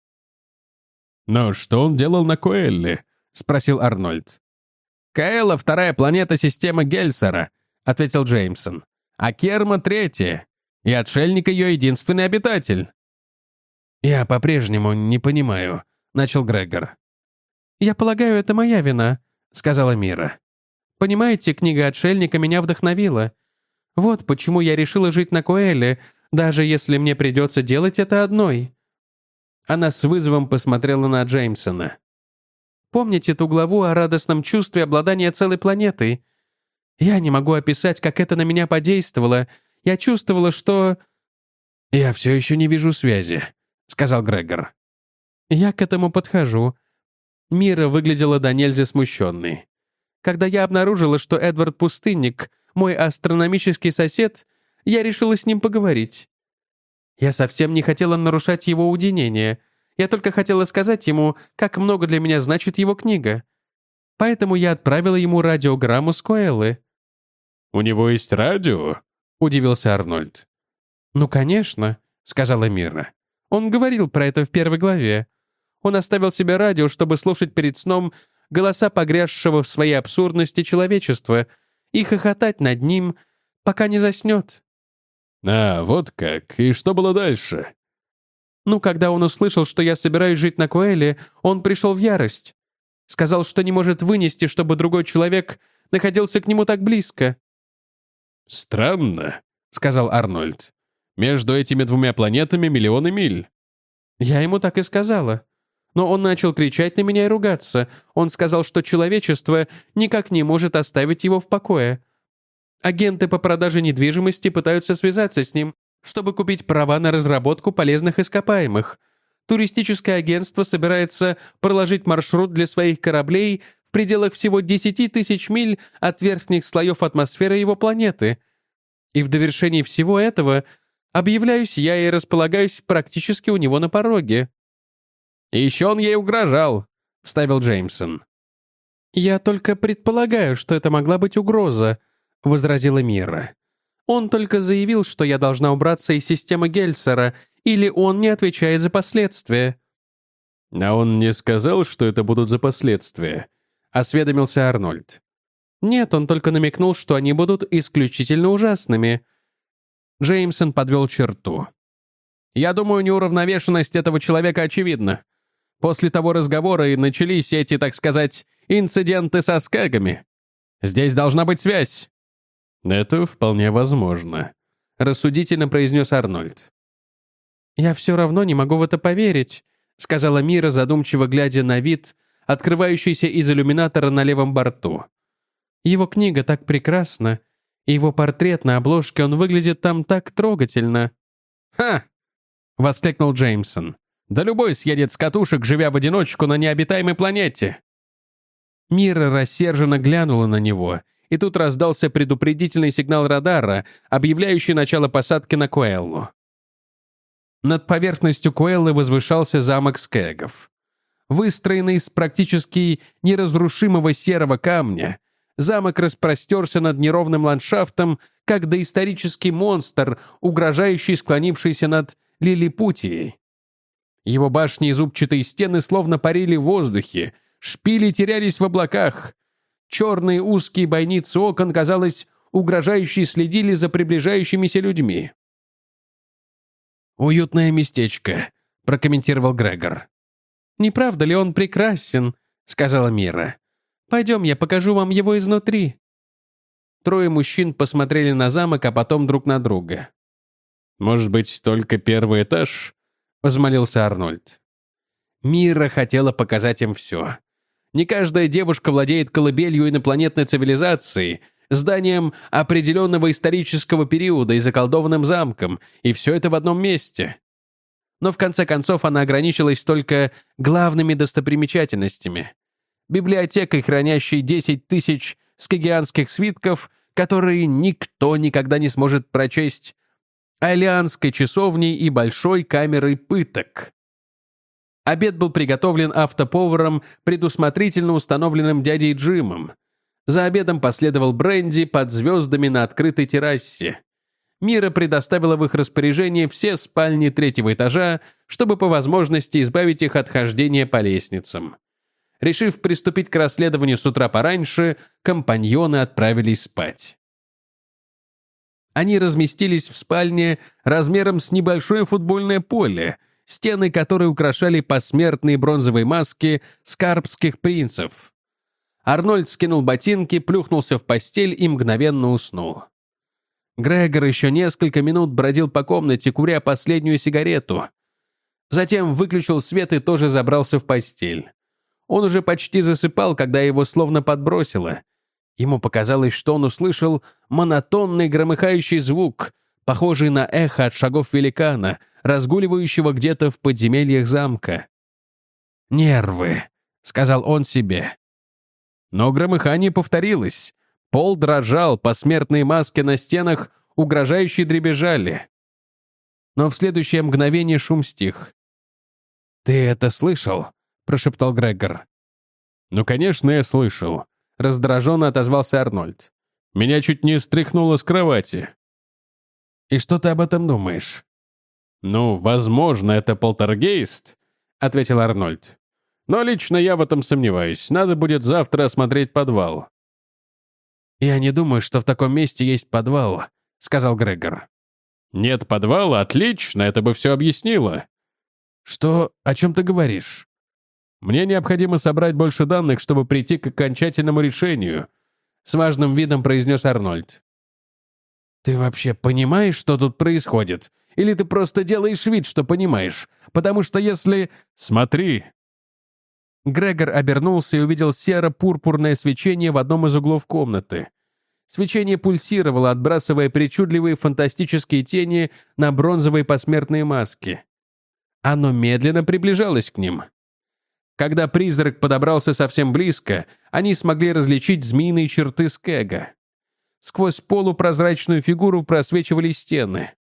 «Но что он делал на Коэлле?» — спросил Арнольд. «Каэлла — вторая планета системы Гельсера», — ответил Джеймсон. «А Керма — третья, и отшельник ее единственный обитатель». «Я по-прежнему не понимаю», — начал Грегор. «Я полагаю, это моя вина», — сказала Мира. «Понимаете, книга отшельника меня вдохновила. Вот почему я решила жить на Коэлле, даже если мне придется делать это одной». Она с вызовом посмотрела на Джеймсона. «Помните ту главу о радостном чувстве обладания целой планетой? Я не могу описать, как это на меня подействовало. Я чувствовала, что...» «Я все еще не вижу связи», — сказал Грегор. «Я к этому подхожу». Мира выглядела до нельзя смущенной. «Когда я обнаружила, что Эдвард Пустынник — мой астрономический сосед, я решила с ним поговорить. Я совсем не хотела нарушать его уединение. Я только хотела сказать ему, как много для меня значит его книга. Поэтому я отправила ему радиограмму с Коэллы». «У него есть радио?» — удивился Арнольд. «Ну, конечно», — сказала Мира. «Он говорил про это в первой главе. Он оставил себе радио, чтобы слушать перед сном голоса погрязшего в своей абсурдности человечества и хохотать над ним, пока не заснет». «А, вот как. И что было дальше?» «Ну, когда он услышал, что я собираюсь жить на Коэлле, он пришел в ярость. Сказал, что не может вынести, чтобы другой человек находился к нему так близко». «Странно», — сказал Арнольд. «Между этими двумя планетами миллионы миль». «Я ему так и сказала. Но он начал кричать на меня и ругаться. Он сказал, что человечество никак не может оставить его в покое. Агенты по продаже недвижимости пытаются связаться с ним, чтобы купить права на разработку полезных ископаемых. Туристическое агентство собирается проложить маршрут для своих кораблей в пределах всего десяти тысяч миль от верхних слоев атмосферы его планеты. И в довершении всего этого объявляюсь я и располагаюсь практически у него на пороге». «И еще он ей угрожал», — вставил Джеймсон. «Я только предполагаю, что это могла быть угроза», — возразила Мира. «Он только заявил, что я должна убраться из системы Гельсера, или он не отвечает за последствия». «А он не сказал, что это будут за последствия?» — осведомился Арнольд. «Нет, он только намекнул, что они будут исключительно ужасными». Джеймсон подвел черту. «Я думаю, неуравновешенность этого человека очевидна. После того разговора и начались эти, так сказать, инциденты со скэгами. Здесь должна быть связь». «Это вполне возможно», — рассудительно произнес Арнольд. «Я все равно не могу в это поверить», — сказала Мира, задумчиво глядя на вид, открывающийся из иллюминатора на левом борту. «Его книга так прекрасна, и его портрет на обложке, он выглядит там так трогательно». «Ха!» — воскликнул Джеймсон. «Да любой съедет с катушек, живя в одиночку на необитаемой планете». Мира рассерженно глянула на него, и тут раздался предупредительный сигнал радара, объявляющий начало посадки на Куэллу. Над поверхностью Куэллы возвышался замок скэгов. Выстроенный из практически неразрушимого серого камня, замок распростерся над неровным ландшафтом, как доисторический монстр, угрожающий склонившийся над Лилипутией. Его башни и зубчатые стены словно парили в воздухе, шпили терялись в облаках. Черные узкие бойницы окон, казалось, угрожающе следили за приближающимися людьми. «Уютное местечко», — прокомментировал Грегор. «Не правда ли он прекрасен?» — сказала Мира. «Пойдем, я покажу вам его изнутри». Трое мужчин посмотрели на замок, а потом друг на друга. «Может быть, только первый этаж?» — взмолился Арнольд. Мира хотела показать им все. Не каждая девушка владеет колыбелью инопланетной цивилизации, зданием определенного исторического периода и заколдованным замком, и все это в одном месте. Но в конце концов она ограничилась только главными достопримечательностями. Библиотекой, хранящей десять тысяч скагианских свитков, которые никто никогда не сможет прочесть, Айлианской часовней и большой камерой пыток. Обед был приготовлен автоповаром, предусмотрительно установленным дядей Джимом. За обедом последовал бренди под звездами на открытой террасе. Мира предоставила в их распоряжение все спальни третьего этажа, чтобы по возможности избавить их от хождения по лестницам. Решив приступить к расследованию с утра пораньше, компаньоны отправились спать. Они разместились в спальне размером с небольшое футбольное поле, стены которой украшали посмертные бронзовые маски скарбских принцев. Арнольд скинул ботинки, плюхнулся в постель и мгновенно уснул. Грегор еще несколько минут бродил по комнате, куря последнюю сигарету. Затем выключил свет и тоже забрался в постель. Он уже почти засыпал, когда его словно подбросило. Ему показалось, что он услышал монотонный громыхающий звук, похожий на эхо от шагов великана, разгуливающего где-то в подземельях замка. «Нервы», — сказал он себе. Но громыхание повторилось. Пол дрожал, посмертные маски на стенах угрожающе дребезжали. Но в следующее мгновение шум стих. «Ты это слышал?» — прошептал Грегор. «Ну, конечно, я слышал», — раздраженно отозвался Арнольд. «Меня чуть не стряхнуло с кровати». «И что ты об этом думаешь?» «Ну, возможно, это полтергейст», — ответил Арнольд. «Но лично я в этом сомневаюсь. Надо будет завтра осмотреть подвал». «Я не думаю, что в таком месте есть подвал», — сказал Грегор. «Нет подвала? Отлично, это бы все объяснило». «Что? О чем ты говоришь?» «Мне необходимо собрать больше данных, чтобы прийти к окончательному решению», — с важным видом произнес Арнольд. «Ты вообще понимаешь, что тут происходит? Или ты просто делаешь вид, что понимаешь? Потому что если...» «Смотри!» Грегор обернулся и увидел серо-пурпурное свечение в одном из углов комнаты. Свечение пульсировало, отбрасывая причудливые фантастические тени на бронзовые посмертные маски. Оно медленно приближалось к ним. Когда призрак подобрался совсем близко, они смогли различить змеиные черты Скэга. Сквозь полупрозрачную фигуру просвечивали стены.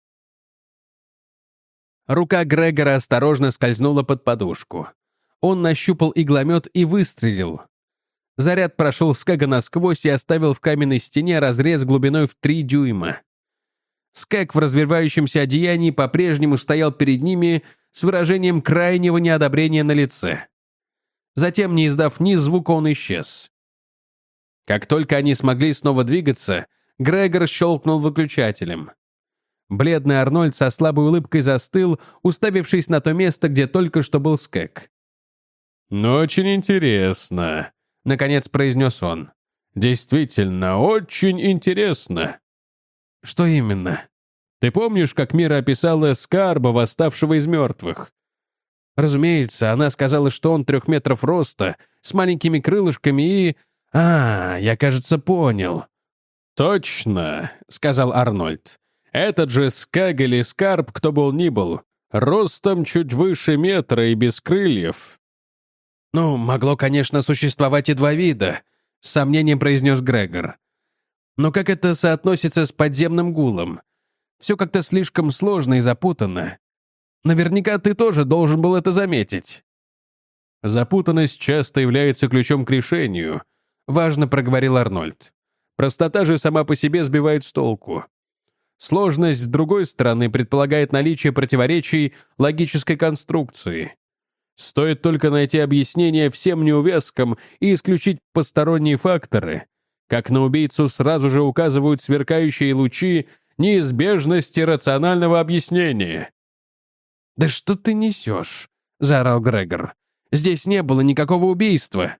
Рука Грегора осторожно скользнула под подушку. Он нащупал игломет и выстрелил. Заряд прошел Скэга насквозь и оставил в каменной стене разрез глубиной в три дюйма. Скэг в развивающемся одеянии по-прежнему стоял перед ними с выражением крайнего неодобрения на лице. Затем, не издав ни звука, он исчез. Как только они смогли снова двигаться, Грегор щелкнул выключателем. Бледный Арнольд со слабой улыбкой застыл, уставившись на то место, где только что был Скэг. «Ну, очень интересно», — наконец произнес он. «Действительно, очень интересно». «Что именно?» «Ты помнишь, как Мира описала Скарба, восставшего из мертвых?» «Разумеется, она сказала, что он трех метров роста, с маленькими крылышками и... А, я, кажется, понял». «Точно», — сказал Арнольд. «Этот же Скэг или Скарб, кто бы он ни был, ростом чуть выше метра и без крыльев». «Ну, могло, конечно, существовать и два вида», — с сомнением произнес Грегор. «Но как это соотносится с подземным гулом? Все как-то слишком сложно и запутанно. Наверняка ты тоже должен был это заметить». «Запутанность часто является ключом к решению», — важно проговорил Арнольд. «Простота же сама по себе сбивает с толку. Сложность, с другой стороны, предполагает наличие противоречий логической конструкции. Стоит только найти объяснение всем неувязкам и исключить посторонние факторы, как на убийцу сразу же указывают сверкающие лучи неизбежности рационального объяснения». «Да что ты несешь?» — заорал Грегор. «Здесь не было никакого убийства».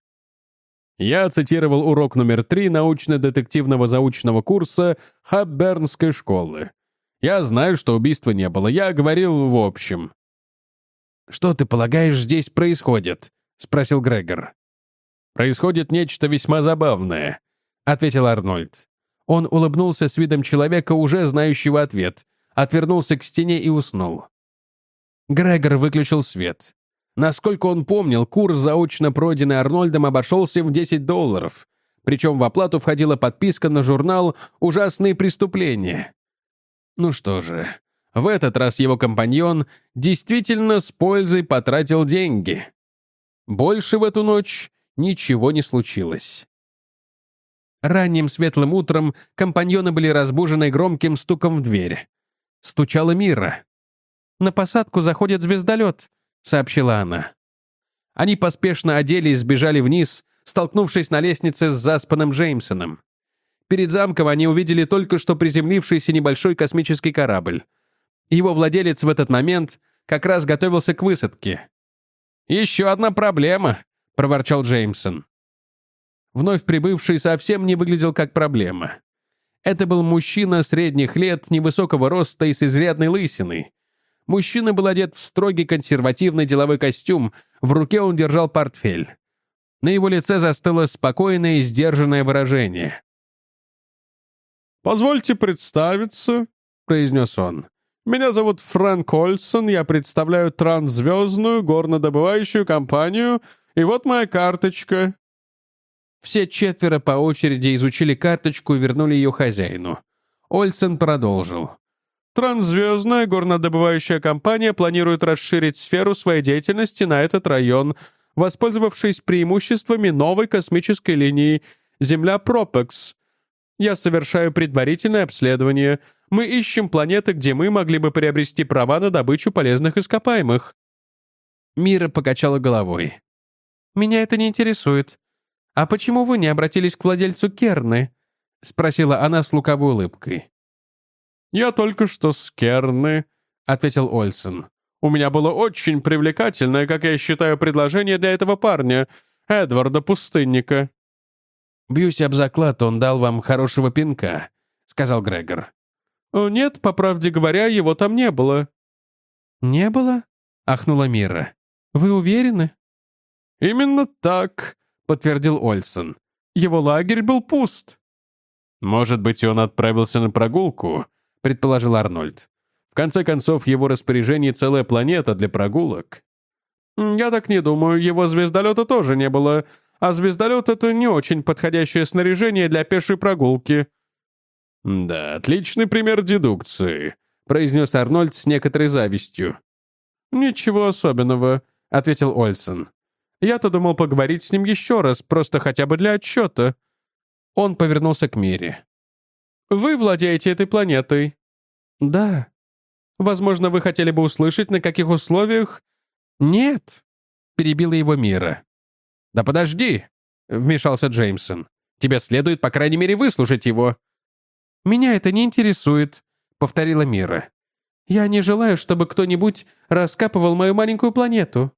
Я цитировал урок номер три научно-детективного заочного курса Хаббернской школы. Я знаю, что убийства не было. Я говорил в общем. «Что ты полагаешь, здесь происходит?» — спросил Грегор. «Происходит нечто весьма забавное», — ответил Арнольд. Он улыбнулся с видом человека, уже знающего ответ, отвернулся к стене и уснул. Грегор выключил свет. Насколько он помнил, курс, заочно пройденный Арнольдом, обошелся в десять долларов. Причем в оплату входила подписка на журнал «Ужасные преступления». Ну что же, в этот раз его компаньон действительно с пользой потратил деньги. Больше в эту ночь ничего не случилось. Ранним светлым утром компаньоны были разбужены громким стуком в дверь. Стучала Мира. «На посадку заходит звездолет», — сообщила она. Они поспешно оделись и сбежали вниз, столкнувшись на лестнице с заспанным Джеймсоном. Перед замком они увидели только что приземлившийся небольшой космический корабль. Его владелец в этот момент как раз готовился к высадке. «Еще одна проблема», — проворчал Джеймсон. Вновь прибывший совсем не выглядел как проблема. Это был мужчина средних лет, невысокого роста и с изрядной лысиной. Мужчина был одет в строгий консервативный деловой костюм, в руке он держал портфель. На его лице застыло спокойное и сдержанное выражение. «Позвольте представиться», — произнес он. «Меня зовут Фрэнк Ольсон, я представляю трансзвездную горнодобывающую компанию, и вот моя карточка». Все четверо по очереди изучили карточку и вернули ее хозяину. Ольсон продолжил. «Трансзвездная горнодобывающая компания планирует расширить сферу своей деятельности на этот район, воспользовавшись преимуществами новой космической линии Земля-Пропекс. Я совершаю предварительное обследование. Мы ищем планеты, где мы могли бы приобрести права на добычу полезных ископаемых». Мира покачала головой. «Меня это не интересует. А почему вы не обратились к владельцу Керны?» — спросила она с лукавой улыбкой. «Я только что с Керны», — ответил Ольсон. «У меня было очень привлекательное, как я считаю, предложение для этого парня, Эдварда Пустынника». «Бьюсь об заклад, он дал вам хорошего пинка», — сказал Грегор. «Нет, по правде говоря, его там не было». «Не было?» — ахнула Мира. «Вы уверены?» «Именно так», — подтвердил Ольсон. «Его лагерь был пуст». «Может быть, он отправился на прогулку?» — предположил Арнольд. «В конце концов, в его распоряжении целая планета для прогулок». «Я так не думаю, его звездолета тоже не было, а звездолет — это не очень подходящее снаряжение для пешей прогулки». «Да, отличный пример дедукции», — произнес Арнольд с некоторой завистью. «Ничего особенного», — ответил Ольсен. «Я-то думал поговорить с ним еще раз, просто хотя бы для отчета». Он повернулся к Мире. «Вы владеете этой планетой?» «Да». «Возможно, вы хотели бы услышать, на каких условиях?» «Нет», — перебила его Мира. «Да подожди», — вмешался Джеймсон. «Тебе следует, по крайней мере, выслушать его». «Меня это не интересует», — повторила Мира. «Я не желаю, чтобы кто-нибудь раскапывал мою маленькую планету».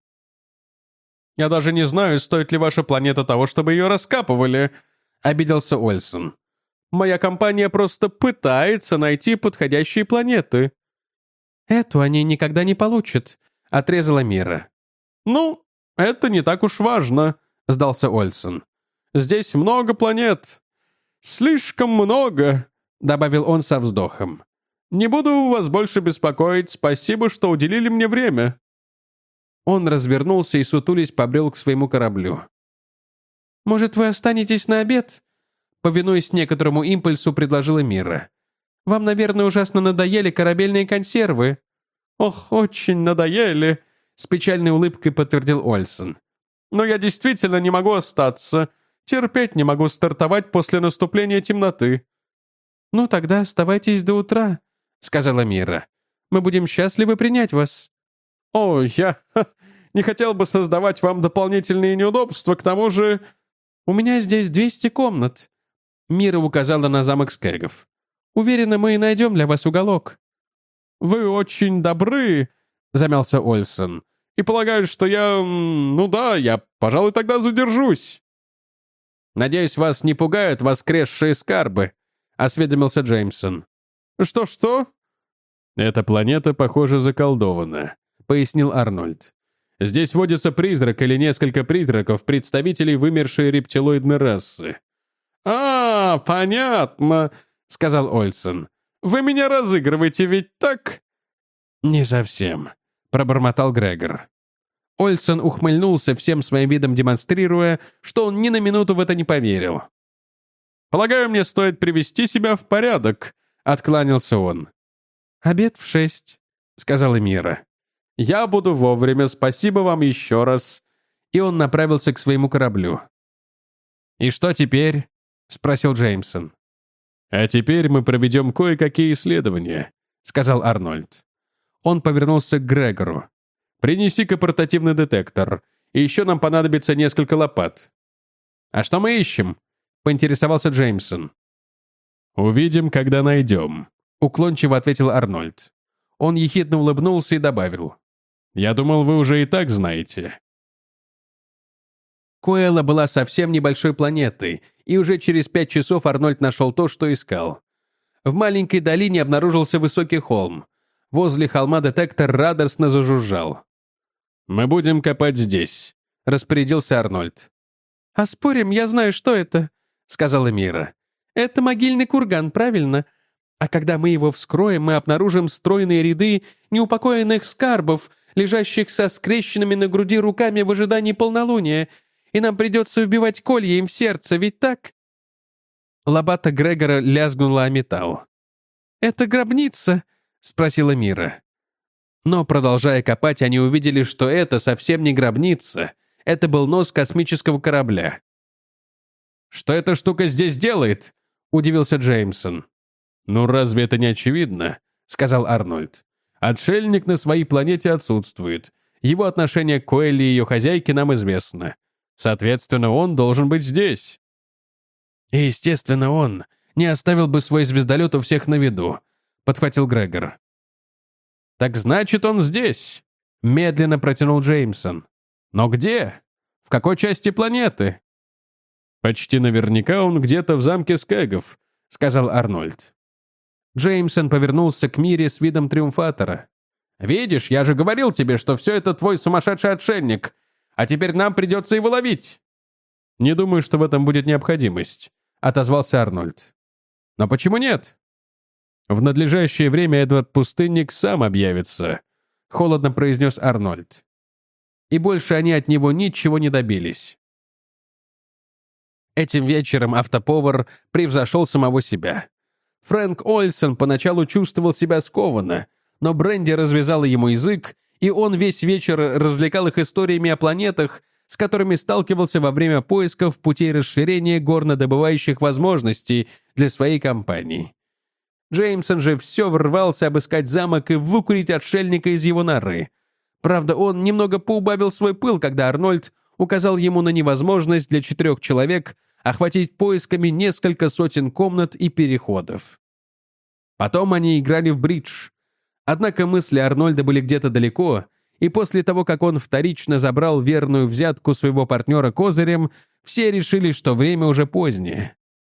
«Я даже не знаю, стоит ли ваша планета того, чтобы ее раскапывали», — обиделся Ольсен. «Моя компания просто пытается найти подходящие планеты». «Эту они никогда не получат», — отрезала Мира. «Ну, это не так уж важно», — сдался Ольсен. «Здесь много планет. Слишком много», — добавил он со вздохом. «Не буду вас больше беспокоить. Спасибо, что уделили мне время». Он развернулся и, сутулясь, побрел к своему кораблю. «Может, вы останетесь на обед?» Повинуясь некоторому импульсу, предложила Мира. «Вам, наверное, ужасно надоели корабельные консервы». «Ох, очень надоели», — с печальной улыбкой подтвердил Ольсен. «Но я действительно не могу остаться. Терпеть не могу стартовать после наступления темноты». «Ну, тогда оставайтесь до утра», — сказала Мира. «Мы будем счастливы принять вас». «О, я ха, не хотел бы создавать вам дополнительные неудобства, к тому же...» «У меня здесь двести комнат», — Мира указала на замок Скэгов. «Уверена, мы найдем для вас уголок». «Вы очень добры», — замялся Ольсен. «И полагаю, что я... Ну да, я, пожалуй, тогда задержусь». «Надеюсь, вас не пугают воскресшие скарбы», — осведомился Джеймсон. «Что-что?» «Эта планета, похоже, заколдована», — пояснил Арнольд. «Здесь водится призрак или несколько призраков, представителей вымершей рептилоидной расы». «А, понятно», — сказал Ольсен. «Вы меня разыгрываете, ведь так?» «Не совсем», — пробормотал Грегор. Ольсен ухмыльнулся, всем своим видом демонстрируя, что он ни на минуту в это не поверил. «Полагаю, мне стоит привести себя в порядок», — откланялся он. «Обед в шесть», — сказала Мира. «Я буду вовремя, спасибо вам еще раз». И он направился к своему кораблю. «И что теперь?» — спросил Джеймсон. «А теперь мы проведем кое-какие исследования», — сказал Арнольд. Он повернулся к Грегору. «Принеси-ка портативный детектор, и еще нам понадобится несколько лопат». «А что мы ищем?» — поинтересовался Джеймсон. «Увидим, когда найдем», — уклончиво ответил Арнольд. Он ехидно улыбнулся и добавил. «Я думал, вы уже и так знаете». Коэла была совсем небольшой планетой, и уже через пять часов Арнольд нашел то, что искал. В маленькой долине обнаружился высокий холм. Возле холма детектор радостно зажужжал. «Мы будем копать здесь», — распорядился Арнольд. «А спорим, я знаю, что это», — сказала Мира. «Это могильный курган, правильно? А когда мы его вскроем, мы обнаружим стройные ряды неупокоенных скарбов, лежащих со скрещенными на груди руками в ожидании полнолуния, и нам придется вбивать колья им в сердце, ведь так?» Лопата Грегора лязгнула о металл. «Это гробница?» — спросила Мира. Но, продолжая копать, они увидели, что это совсем не гробница. Это был нос космического корабля. «Что эта штука здесь делает?» — удивился Джеймсон. «Ну разве это не очевидно?» — сказал Арнольд. «Отшельник на своей планете отсутствует. Его отношение к Коэле и ее хозяйке нам известно. Соответственно, он должен быть здесь». «И, естественно, он не оставил бы свой звездолет у всех на виду», — подхватил Грегор. «Так значит, он здесь», — медленно протянул Джеймсон. «Но где? В какой части планеты?» «Почти наверняка он где-то в замке Скэгов», — сказал Арнольд. Джеймсон повернулся к Мире с видом триумфатора. «Видишь, я же говорил тебе, что все это твой сумасшедший отшельник, а теперь нам придется его ловить». «Не думаю, что в этом будет необходимость», — отозвался Арнольд. «Но почему нет?» «В надлежащее время Эдвард Пустынник сам объявится», — холодно произнес Арнольд. И больше они от него ничего не добились. Этим вечером автоповар превзошел самого себя. Фрэнк Ольсон поначалу чувствовал себя скованно, но Бренди развязала ему язык, и он весь вечер развлекал их историями о планетах, с которыми сталкивался во время поисков путей расширения горнодобывающих возможностей для своей компании. Джеймсон же все врывался обыскать замок и выкурить отшельника из его норы. Правда, он немного поубавил свой пыл, когда Арнольд указал ему на невозможность для четырех человек охватить поисками несколько сотен комнат и переходов. Потом они играли в бридж. Однако мысли Арнольда были где-то далеко, и после того, как он вторично забрал верную взятку своего партнера козырем, все решили, что время уже позднее.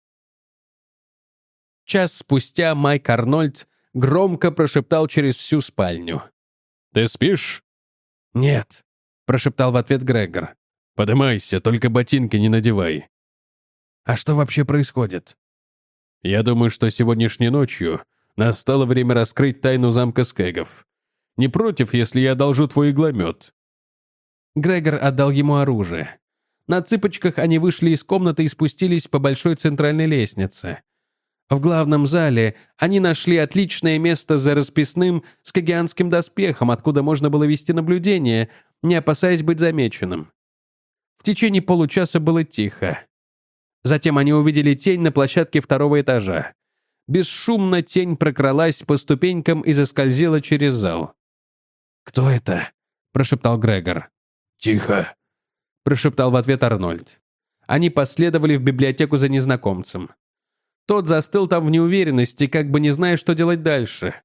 Час спустя Майк Арнольд громко прошептал через всю спальню. «Ты спишь?» «Нет», — прошептал в ответ Грегор. «Подымайся, только ботинки не надевай». «А что вообще происходит?» «Я думаю, что сегодняшней ночью настало время раскрыть тайну замка Скэгов. Не против, если я одолжу твой игломет?» Грегор отдал ему оружие. На цыпочках они вышли из комнаты и спустились по большой центральной лестнице. В главном зале они нашли отличное место за расписным скагианским доспехом, откуда можно было вести наблюдение, не опасаясь быть замеченным. В течение получаса было тихо. Затем они увидели тень на площадке второго этажа. Бесшумно тень прокралась по ступенькам и заскользила через зал. «Кто это?» — прошептал Грегор. «Тихо», — прошептал в ответ Арнольд. Они последовали в библиотеку за незнакомцем. Тот застыл там в неуверенности, как бы не зная, что делать дальше.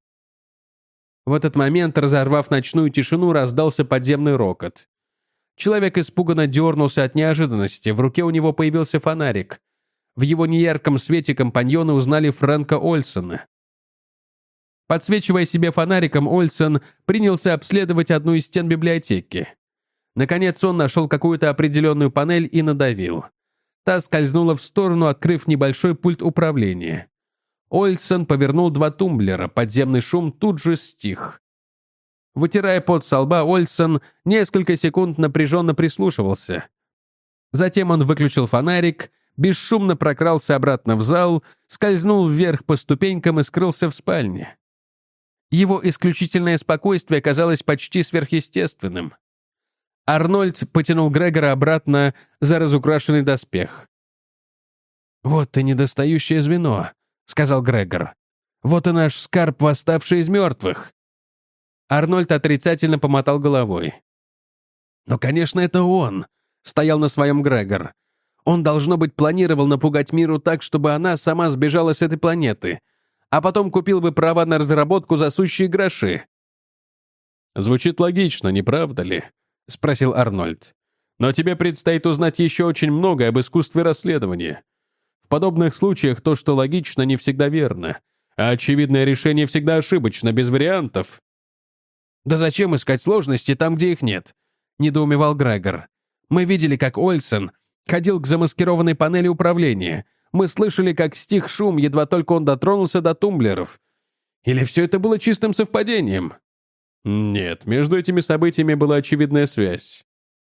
В этот момент, разорвав ночную тишину, раздался подземный рокот. Человек испуганно дернулся от неожиданности, в руке у него появился фонарик. В его неярком свете компаньоны узнали Фрэнка Ольсона. Подсвечивая себе фонариком, Ольсон принялся обследовать одну из стен библиотеки. Наконец он нашел какую-то определенную панель и надавил. Та скользнула в сторону, открыв небольшой пульт управления. Ольсон повернул два тумблера, подземный шум тут же стих. Вытирая пот со лба, Ольсон несколько секунд напряженно прислушивался. Затем он выключил фонарик, бесшумно прокрался обратно в зал, скользнул вверх по ступенькам и скрылся в спальне. Его исключительное спокойствие казалось почти сверхъестественным. Арнольд потянул Грегора обратно за разукрашенный доспех. «Вот и недостающее звено», — сказал Грегор. «Вот и наш скарб, восставший из мертвых». Арнольд отрицательно помотал головой. «Ну, конечно, это он», — стоял на своем Грегор. «Он, должно быть, планировал напугать Миру так, чтобы она сама сбежала с этой планеты, а потом купил бы права на разработку за сущие гроши». «Звучит логично, не правда ли?» — спросил Арнольд. «Но тебе предстоит узнать еще очень многое об искусстве расследования. В подобных случаях то, что логично, не всегда верно, а очевидное решение всегда ошибочно, без вариантов». «Да зачем искать сложности там, где их нет?» — недоумевал Грегор. «Мы видели, как Ольсон ходил к замаскированной панели управления. Мы слышали, как стих шум, едва только он дотронулся до тумблеров. Или все это было чистым совпадением?» «Нет, между этими событиями была очевидная связь».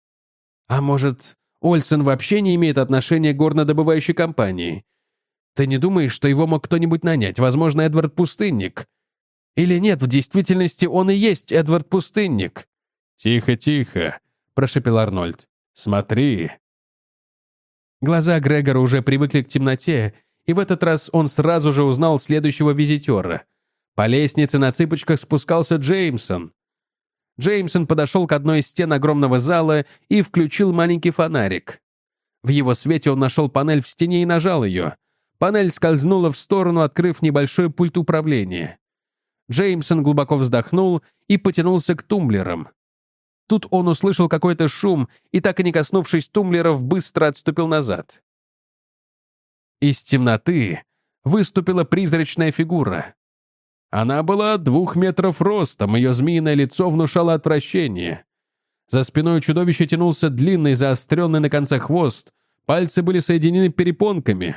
«А может, Ольсон вообще не имеет отношения к горнодобывающей компании? Ты не думаешь, что его мог кто-нибудь нанять? Возможно, Эдвард Пустынник? Или нет, в действительности он и есть Эдвард Пустынник?» «Тихо, тихо», — прошепел Арнольд. «Смотри». Глаза Грегора уже привыкли к темноте, и в этот раз он сразу же узнал следующего визитера. По лестнице на цыпочках спускался Джеймсон. Джеймсон подошел к одной из стен огромного зала и включил маленький фонарик. В его свете он нашел панель в стене и нажал ее. Панель скользнула в сторону, открыв небольшой пульт управления. Джеймсон глубоко вздохнул и потянулся к тумблерам. Тут он услышал какой-то шум и, так и не коснувшись тумблеров, быстро отступил назад. Из темноты выступила призрачная фигура. Она была двух метров ростом, ее змеиное лицо внушало отвращение. За спиной чудовища тянулся длинный, заостренный на концах хвост, пальцы были соединены перепонками.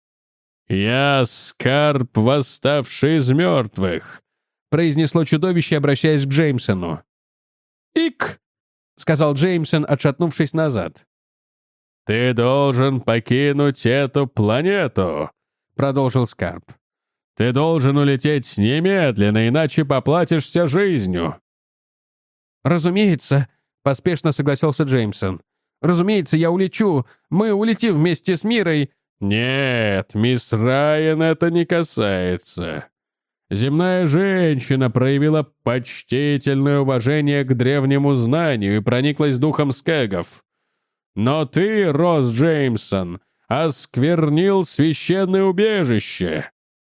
«Я скарб, восставший из мертвых», — произнесло чудовище, обращаясь к Джеймсону. «Ик!» — сказал Джеймсон, отшатнувшись назад. «Ты должен покинуть эту планету», — продолжил Скарп. «Ты должен улететь немедленно, иначе поплатишься жизнью». «Разумеется», — поспешно согласился Джеймсон. «Разумеется, я улечу. Мы улетим вместе с Мирой». «Нет, мисс Райан это не касается. Земная женщина проявила почтительное уважение к древнему знанию и прониклась духом скэгов. Но ты, Росс Джеймсон, осквернил священное убежище».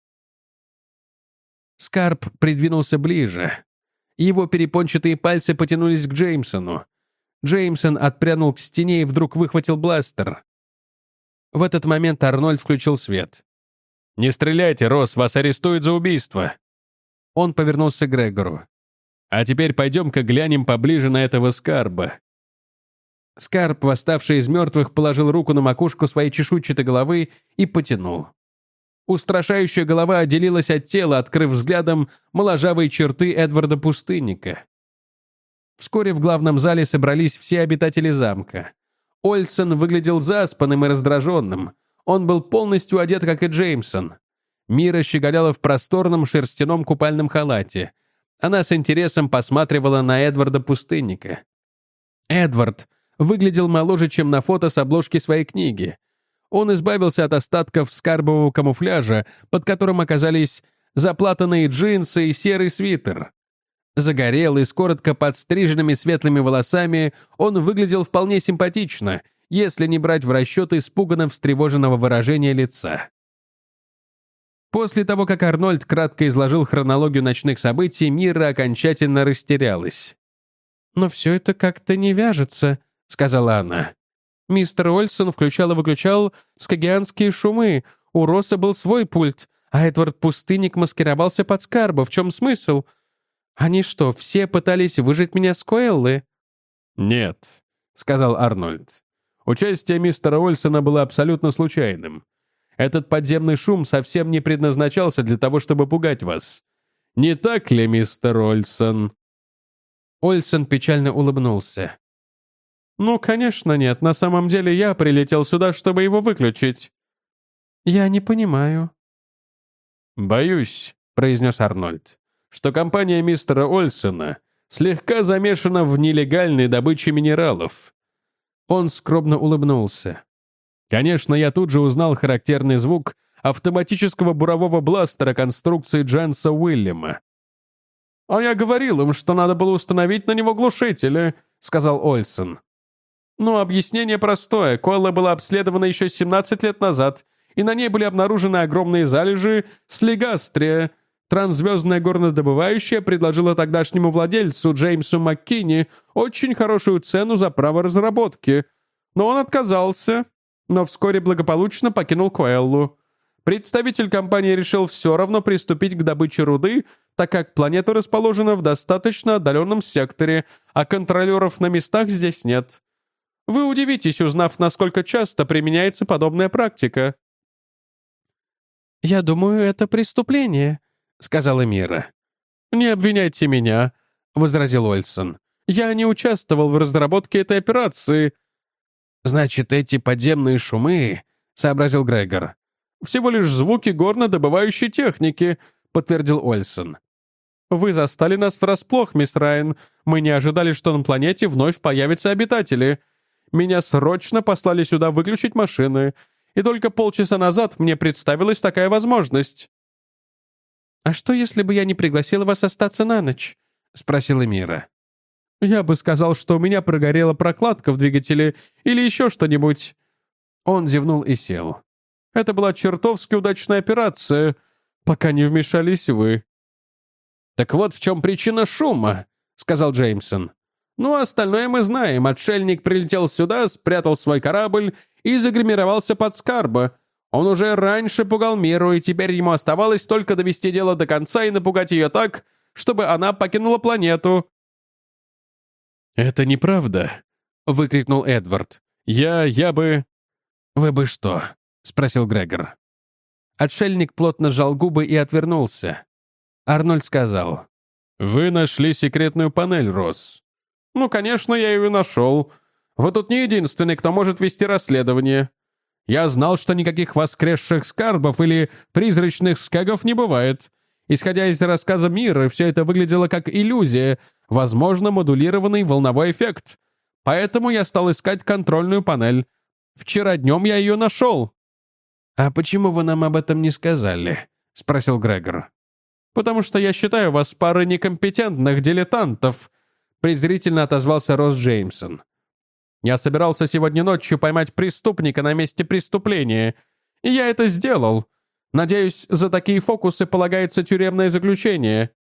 Скарп придвинулся ближе. Его перепончатые пальцы потянулись к Джеймсону. Джеймсон отпрянул к стене и вдруг выхватил бластер. В этот момент Арнольд включил свет. «Не стреляйте, Росс, вас арестуют за убийство». Он повернулся к Грегору. «А теперь пойдем-ка глянем поближе на этого Скарба». Скарп, восставший из мертвых, положил руку на макушку своей чешуйчатой головы и потянул. Устрашающая голова отделилась от тела, открыв взглядом моложавые черты Эдварда Пустынника. Вскоре в главном зале собрались все обитатели замка. Ольсон выглядел заспанным и раздраженным. Он был полностью одет, как и Джеймсон. Мира щеголяла в просторном шерстяном купальном халате. Она с интересом посматривала на Эдварда Пустынника. Эдвард выглядел моложе, чем на фото с обложки своей книги. Он избавился от остатков скарбового камуфляжа, под которым оказались заплатанные джинсы и серый свитер. Загорелый, с коротко подстриженными светлыми волосами, он выглядел вполне симпатично, если не брать в расчет испуганно встревоженного выражения лица. После того, как Арнольд кратко изложил хронологию ночных событий, Мира окончательно растерялась. «Но все это как-то не вяжется», — сказала она. «Мистер Ольсон включал и выключал скагианские шумы, у Росса был свой пульт, а Эдвард Пустынник маскировался под Скарба. В чем смысл? Они что, все пытались выжить меня с Коэллы?» «Нет», — сказал Арнольд. «Участие мистера Ольсона было абсолютно случайным. Этот подземный шум совсем не предназначался для того, чтобы пугать вас. Не так ли, мистер Ольсон?» Ольсон печально улыбнулся. «Ну, конечно, нет. На самом деле я прилетел сюда, чтобы его выключить». «Я не понимаю». «Боюсь», — произнес Арнольд, «что компания мистера Ольсона слегка замешана в нелегальной добыче минералов». Он скромно улыбнулся. «Конечно, я тут же узнал характерный звук автоматического бурового бластера конструкции Дженса Уильяма». «А я говорил им, что надо было установить на него глушители», — сказал Ольсон. «Ну, объяснение простое. Коэлла была обследована еще семнадцать лет назад, и на ней были обнаружены огромные залежи слигастрия. Трансзвездная горнодобывающая предложила тогдашнему владельцу Джеймсу Маккини очень хорошую цену за право разработки. Но он отказался, но вскоре благополучно покинул Коэллу. Представитель компании решил все равно приступить к добыче руды, так как планета расположена в достаточно отдаленном секторе, а контролеров на местах здесь нет. Вы удивитесь, узнав, насколько часто применяется подобная практика». «Я думаю, это преступление», — сказала Мира. «Не обвиняйте меня», — возразил Ольсон. «Я не участвовал в разработке этой операции». «Значит, эти подземные шумы», — сообразил Грегор. «Всего лишь звуки горнодобывающей техники», — подтвердил Ольсон. «Вы застали нас врасплох, мисс Райан. Мы не ожидали, что на планете вновь появятся обитатели. Меня срочно послали сюда выключить машины, и только полчаса назад мне представилась такая возможность». «А что, если бы я не пригласила вас остаться на ночь?» — спросила Мира. «Я бы сказал, что у меня прогорела прокладка в двигателе или еще что-нибудь». Он зевнул и сел. «Это была чертовски удачная операция, пока не вмешались вы». «Так вот в чем причина шума», — сказал Джеймсон. «Ну, остальное мы знаем. Отшельник прилетел сюда, спрятал свой корабль и загримировался под Скарба. Он уже раньше пугал Миру, и теперь ему оставалось только довести дело до конца и напугать ее так, чтобы она покинула планету». «Это неправда», — выкрикнул Эдвард. «Я... я бы...» «Вы бы что?» — спросил Грегор. Отшельник плотно сжал губы и отвернулся. Арнольд сказал. «Вы нашли секретную панель, Росс. «Ну, конечно, я ее нашел. Вы тут не единственный, кто может вести расследование. Я знал, что никаких воскресших скарбов или призрачных скэгов не бывает. Исходя из рассказа Мира, все это выглядело как иллюзия, возможно, модулированный волновой эффект. Поэтому я стал искать контрольную панель. Вчера днем я ее нашел». «А почему вы нам об этом не сказали?» — спросил Грегор. «Потому что я считаю вас парой некомпетентных дилетантов», — презрительно отозвался Росс Джеймсон. «Я собирался сегодня ночью поймать преступника на месте преступления, и я это сделал. Надеюсь, за такие фокусы полагается тюремное заключение».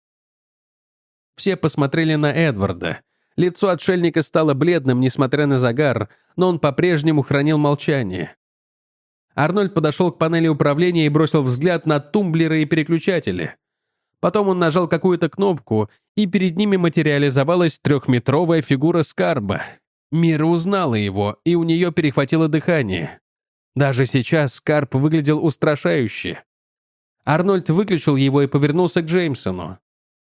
Все посмотрели на Эдварда. Лицо отшельника стало бледным, несмотря на загар, но он по-прежнему хранил молчание. Арнольд подошел к панели управления и бросил взгляд на тумблеры и переключатели. Потом он нажал какую-то кнопку, и перед ними материализовалась трехметровая фигура Скарба. Мира узнала его, и у нее перехватило дыхание. Даже сейчас Скарб выглядел устрашающе. Арнольд выключил его и повернулся к Джеймсону.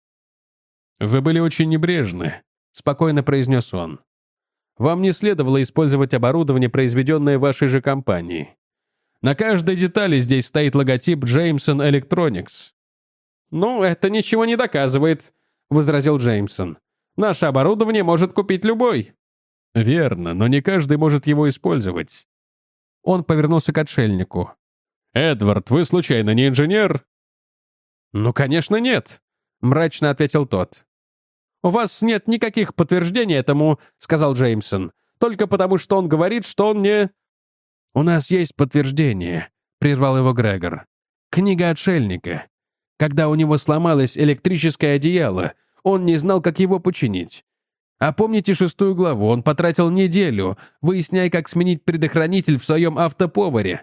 «Вы были очень небрежны», — спокойно произнес он. «Вам не следовало использовать оборудование, произведенное вашей же компанией. На каждой детали здесь стоит логотип Jameson Electronics». «Ну, это ничего не доказывает», — возразил Джеймсон. «Наше оборудование может купить любой». «Верно, но не каждый может его использовать». Он повернулся к отшельнику. «Эдвард, вы случайно не инженер?» «Ну, конечно, нет», — мрачно ответил тот. «У вас нет никаких подтверждений этому», — сказал Джеймсон. «Только потому, что он говорит, что он не...» «У нас есть подтверждение», — прервал его Грегор. «Книга отшельника. Когда у него сломалось электрическое одеяло, он не знал, как его починить. А помните шестую главу? Он потратил неделю, выясняя, как сменить предохранитель в своем автоповаре».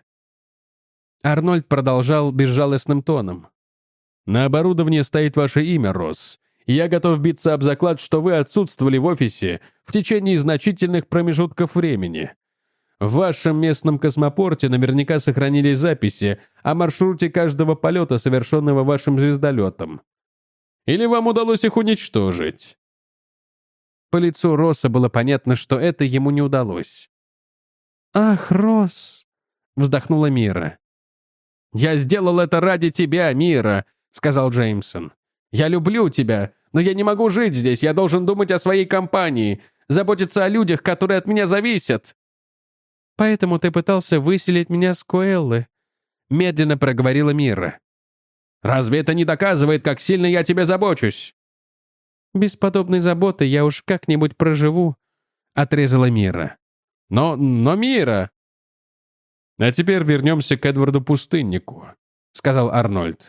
Арнольд продолжал безжалостным тоном. «На оборудовании стоит ваше имя, Росс. И я готов биться об заклад, что вы отсутствовали в офисе в течение значительных промежутков времени. В вашем местном космопорте наверняка сохранились записи о маршруте каждого полета, совершенного вашим звездолетом. Или вам удалось их уничтожить?» По лицу Росса было понятно, что это ему не удалось. «Ах, Росс!» — вздохнула Мира. «Я сделал это ради тебя, Мира», — сказал Джеймсон. «Я люблю тебя, но я не могу жить здесь. Я должен думать о своей компании, заботиться о людях, которые от меня зависят». «Поэтому ты пытался выселить меня с Коэллы», — медленно проговорила Мира. «Разве это не доказывает, как сильно я тебе забочусь?» «Без подобной заботы я уж как-нибудь проживу», — отрезала Мира. «Но... но Мира...» «А теперь вернемся к Эдварду Пустыннику», — сказал Арнольд.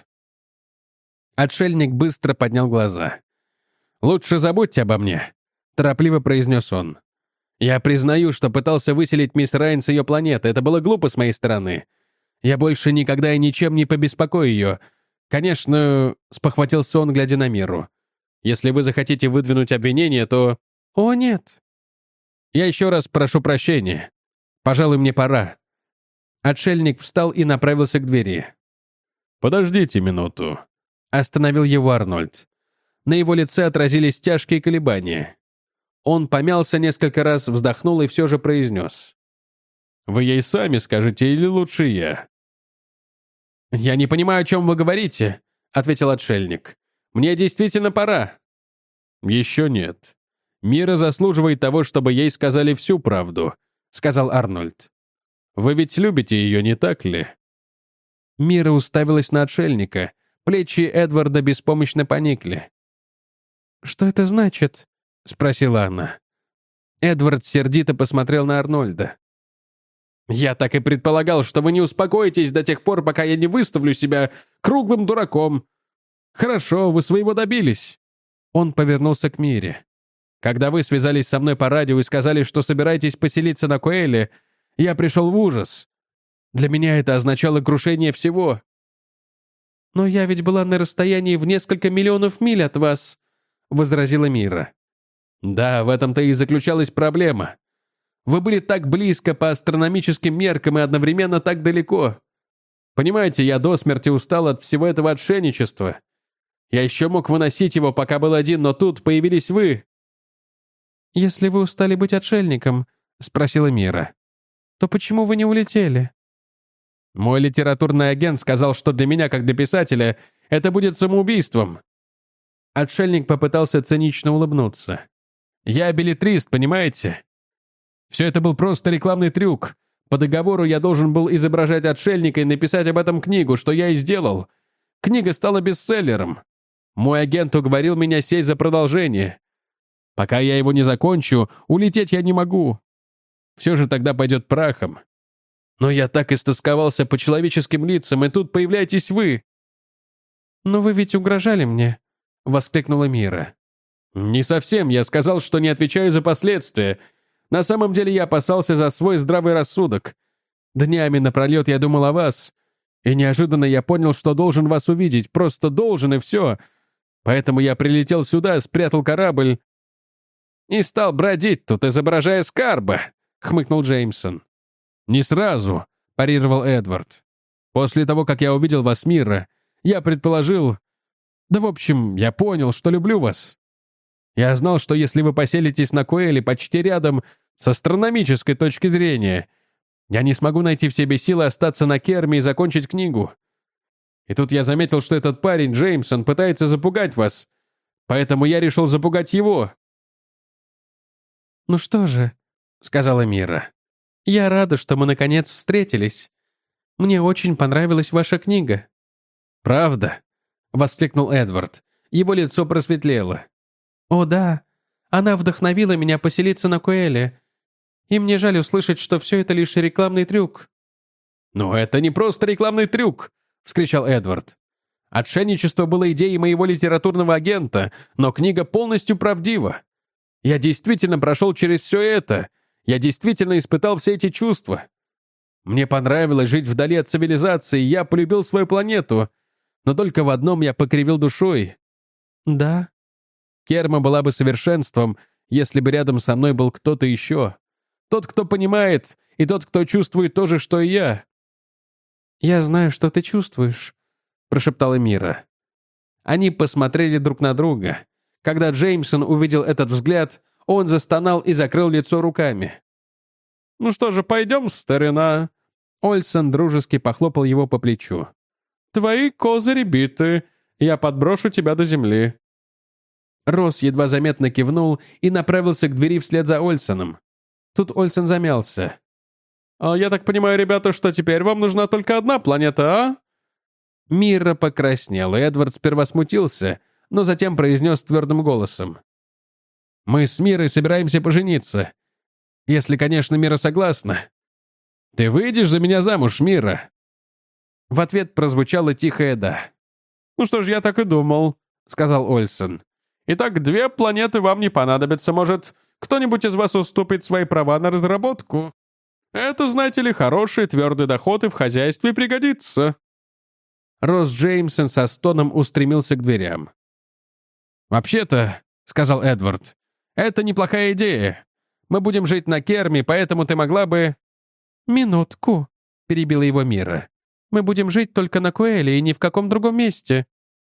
Отшельник быстро поднял глаза. «Лучше забудьте обо мне», — торопливо произнес он. «Я признаю, что пытался выселить мисс Райн с ее планеты. Это было глупо с моей стороны. Я больше никогда и ничем не побеспокою ее. Конечно, — спохватился он, глядя на Миру. Если вы захотите выдвинуть обвинение, то...» «О, нет». «Я еще раз прошу прощения. Пожалуй, мне пора». Отшельник встал и направился к двери. «Подождите минуту», — остановил его Арнольд. На его лице отразились тяжкие колебания. Он помялся несколько раз, вздохнул и все же произнес. «Вы ей сами скажете или лучше я?» «Я не понимаю, о чем вы говорите», — ответил отшельник. «Мне действительно пора». «Еще нет. Мира заслуживает того, чтобы ей сказали всю правду», — сказал Арнольд. «Вы ведь любите ее, не так ли?» Мира уставилась на отшельника. Плечи Эдварда беспомощно поникли. «Что это значит?» — спросила она. Эдвард сердито посмотрел на Арнольда. «Я так и предполагал, что вы не успокоитесь до тех пор, пока я не выставлю себя круглым дураком. Хорошо, вы своего добились». Он повернулся к Мире. «Когда вы связались со мной по радио и сказали, что собираетесь поселиться на Коэле, я пришел в ужас. Для меня это означало крушение всего». «Но я ведь была на расстоянии в несколько миллионов миль от вас», — возразила Мира. «Да, в этом-то и заключалась проблема. Вы были так близко по астрономическим меркам и одновременно так далеко. Понимаете, я до смерти устал от всего этого отшельничества. Я еще мог выносить его, пока был один, но тут появились вы». «Если вы устали быть отшельником», — спросила Мира, «то почему вы не улетели?» Мой литературный агент сказал, что для меня, как для писателя, это будет самоубийством. Отшельник попытался цинично улыбнуться. Я беллетрист, понимаете? Все это был просто рекламный трюк. По договору я должен был изображать отшельника и написать об этом книгу, что я и сделал. Книга стала бестселлером. Мой агент уговорил меня сесть за продолжение. Пока я его не закончу, улететь я не могу. Все же тогда пойдет прахом. Но я так истосковался по человеческим лицам, и тут появляетесь вы. «Но вы ведь угрожали мне», — воскликнула Мира. «Не совсем. Я сказал, что не отвечаю за последствия. На самом деле я опасался за свой здравый рассудок. Днями напролет я думал о вас, и неожиданно я понял, что должен вас увидеть. Просто должен, и все. Поэтому я прилетел сюда, спрятал корабль и стал бродить тут, изображая Скарба», — хмыкнул Джеймсон. «Не сразу», — парировал Эдвард. «После того, как я увидел вас, Мира, я предположил... Да, в общем, я понял, что люблю вас. Я знал, что если вы поселитесь на Коэле почти рядом, с астрономической точки зрения, я не смогу найти в себе силы остаться на Керме и закончить книгу. И тут я заметил, что этот парень, Джеймсон, пытается запугать вас. Поэтому я решил запугать его». «Ну что же», — сказала Мира, «я рада, что мы наконец встретились. Мне очень понравилась ваша книга». «Правда?» — воскликнул Эдвард. Его лицо просветлело. «О да, она вдохновила меня поселиться на Коэле. И мне жаль услышать, что все это лишь рекламный трюк». «Но это не просто рекламный трюк!» — вскричал Эдвард. «Отшельничество было идеей моего литературного агента, но книга полностью правдива. Я действительно прошел через все это. Я действительно испытал все эти чувства. Мне понравилось жить вдали от цивилизации, я полюбил свою планету. Но только в одном я покривил душой». «Да?» Керма была бы совершенством, если бы рядом со мной был кто-то еще. Тот, кто понимает, и тот, кто чувствует то же, что и я. «Я знаю, что ты чувствуешь», — прошептала Мира. Они посмотрели друг на друга. Когда Джеймсон увидел этот взгляд, он застонал и закрыл лицо руками. «Ну что же, пойдем, старина?» Ольсон дружески похлопал его по плечу. «Твои козыри биты. Я подброшу тебя до земли». Росс едва заметно кивнул и направился к двери вслед за Ольсоном. Тут Ольсон замялся. «А я так понимаю, ребята, что теперь вам нужна только одна планета, а?» Мира покраснел, и Эдвард сперва смутился, но затем произнес твердым голосом. «Мы с Мирой собираемся пожениться. Если, конечно, Мира согласна. Ты выйдешь за меня замуж, Мира?» В ответ прозвучало тихое «да». «Ну что ж, я так и думал», — сказал Ольсон. «Итак, две планеты вам не понадобятся. Может, кто-нибудь из вас уступит свои права на разработку? Это, знаете ли, хороший твердый доход и в хозяйстве пригодится». Росс Джеймсон со стоном устремился к дверям. «Вообще-то», — сказал Эдвард, — «это неплохая идея. Мы будем жить на Керме, поэтому ты могла бы...» «Минутку», — перебила его Мира. «Мы будем жить только на Коэле и ни в каком другом месте».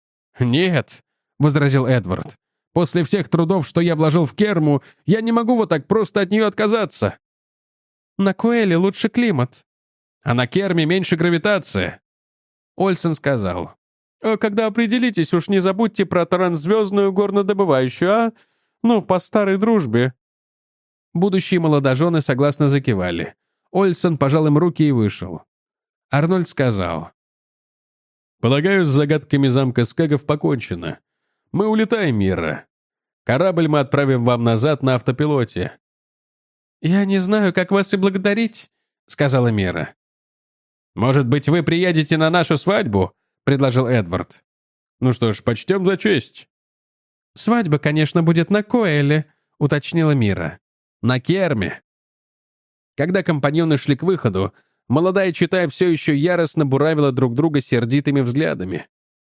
«Нет», — возразил Эдвард. «После всех трудов, что я вложил в Керму, я не могу вот так просто от нее отказаться». «На Коэле лучше климат». «А на Керме меньше гравитация». Ольсон сказал. «Когда определитесь, уж не забудьте про трансзвездную горнодобывающую, а? Ну, по старой дружбе». Будущие молодожены согласно закивали. Ольсон пожал им руки и вышел. Арнольд сказал. «Полагаю, с загадками замка Скэгов покончено. Мы улетаем, Мира. Корабль мы отправим вам назад на автопилоте». «Я не знаю, как вас и благодарить», — сказала Мира. «Может быть, вы приедете на нашу свадьбу?» — предложил Эдвард. «Ну что ж, почтем за честь». «Свадьба, конечно, будет на Коэле», — уточнила Мира. «На Керме». Когда компаньоны шли к выходу, молодая чета все еще яростно буравила друг друга сердитыми взглядами.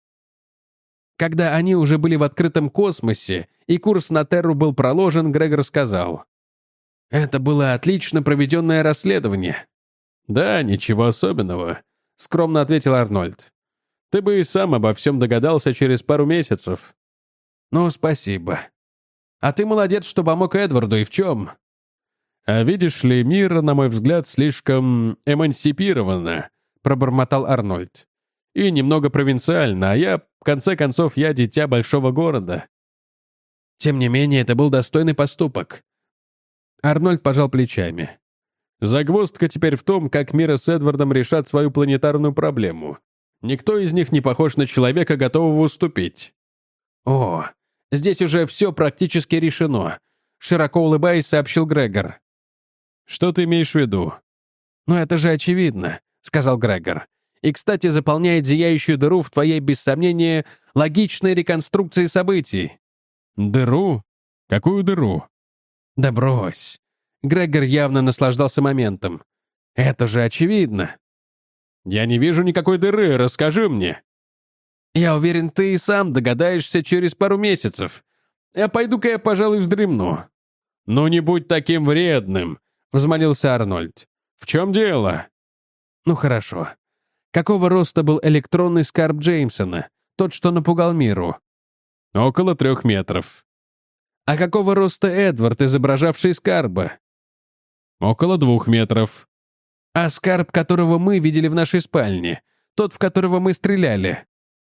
Когда они уже были в открытом космосе, и курс на Терру был проложен, Грегор сказал. «Это было отлично проведенное расследование». «Да, ничего особенного», — скромно ответил Арнольд. «Ты бы и сам обо всем догадался через пару месяцев». «Ну, спасибо». А ты молодец, что помог Эдварду, и в чем? А видишь ли, мир, на мой взгляд, слишком эмансипировано, пробормотал Арнольд. И немного провинциально, а я, в конце концов, я дитя большого города. Тем не менее, это был достойный поступок. Арнольд пожал плечами. Загвоздка теперь в том, как Мира с Эдвардом решат свою планетарную проблему. Никто из них не похож на человека, готового уступить. О, здесь уже все практически решено, широко улыбаясь, сообщил Грегор. Что ты имеешь в виду? Ну это же очевидно, сказал Грегор. И, кстати, заполняет зияющую дыру в твоей, без сомнения, логичной реконструкции событий. Дыру? Какую дыру? Да брось. Грегор явно наслаждался моментом. Это же очевидно. Я не вижу никакой дыры, расскажи мне. Я уверен, ты и сам догадаешься через пару месяцев. А пойду-ка я, пожалуй, вздремну. Ну не будь таким вредным, взмолился Арнольд. В чем дело? Ну хорошо. Какого роста был электронный скарб Джеймсона, тот, что напугал Миру? Около трех метров. А какого роста Эдвард, изображавший скарба? Около двух метров. А скарб, которого мы видели в нашей спальне, тот, в которого мы стреляли?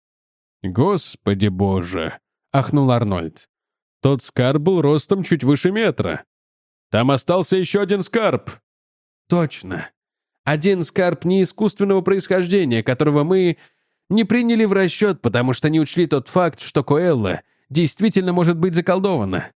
Господи боже, ахнул Арнольд. Тот скарб был ростом чуть выше метра. Там остался еще один скарб. Точно. Один скарб не искусственного происхождения, которого мы не приняли в расчет, потому что не учли тот факт, что Коэлла действительно может быть заколдована.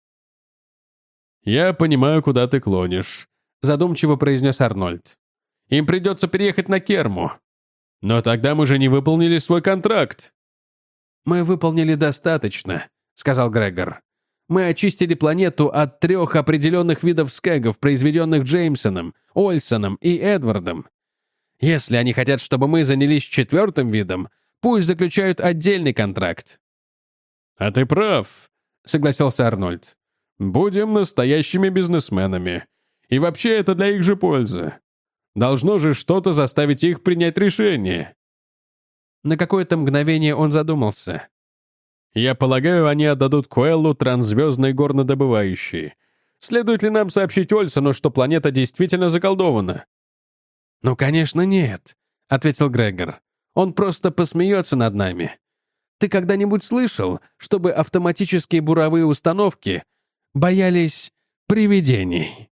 «Я понимаю, куда ты клонишь», — задумчиво произнес Арнольд. «Им придется переехать на Керму. Но тогда мы же не выполнили свой контракт». «Мы выполнили достаточно», — сказал Грегор. «Мы очистили планету от трех определенных видов скэгов, произведенных Джеймсоном, Ольсоном и Эдвардом. Если они хотят, чтобы мы занялись четвертым видом, пусть заключают отдельный контракт». «А ты прав», — согласился Арнольд. «Будем настоящими бизнесменами. И вообще это для их же пользы. Должно же что-то заставить их принять решение». На какое-то мгновение он задумался. «Я полагаю, они отдадут Коэллу трансзвездные горнодобывающие. Следует ли нам сообщить Ольсону, что планета действительно заколдована?» «Ну, конечно, нет», — ответил Грегор. «Он просто посмеется над нами. Ты когда-нибудь слышал, чтобы автоматические буровые установки боялись привидений?»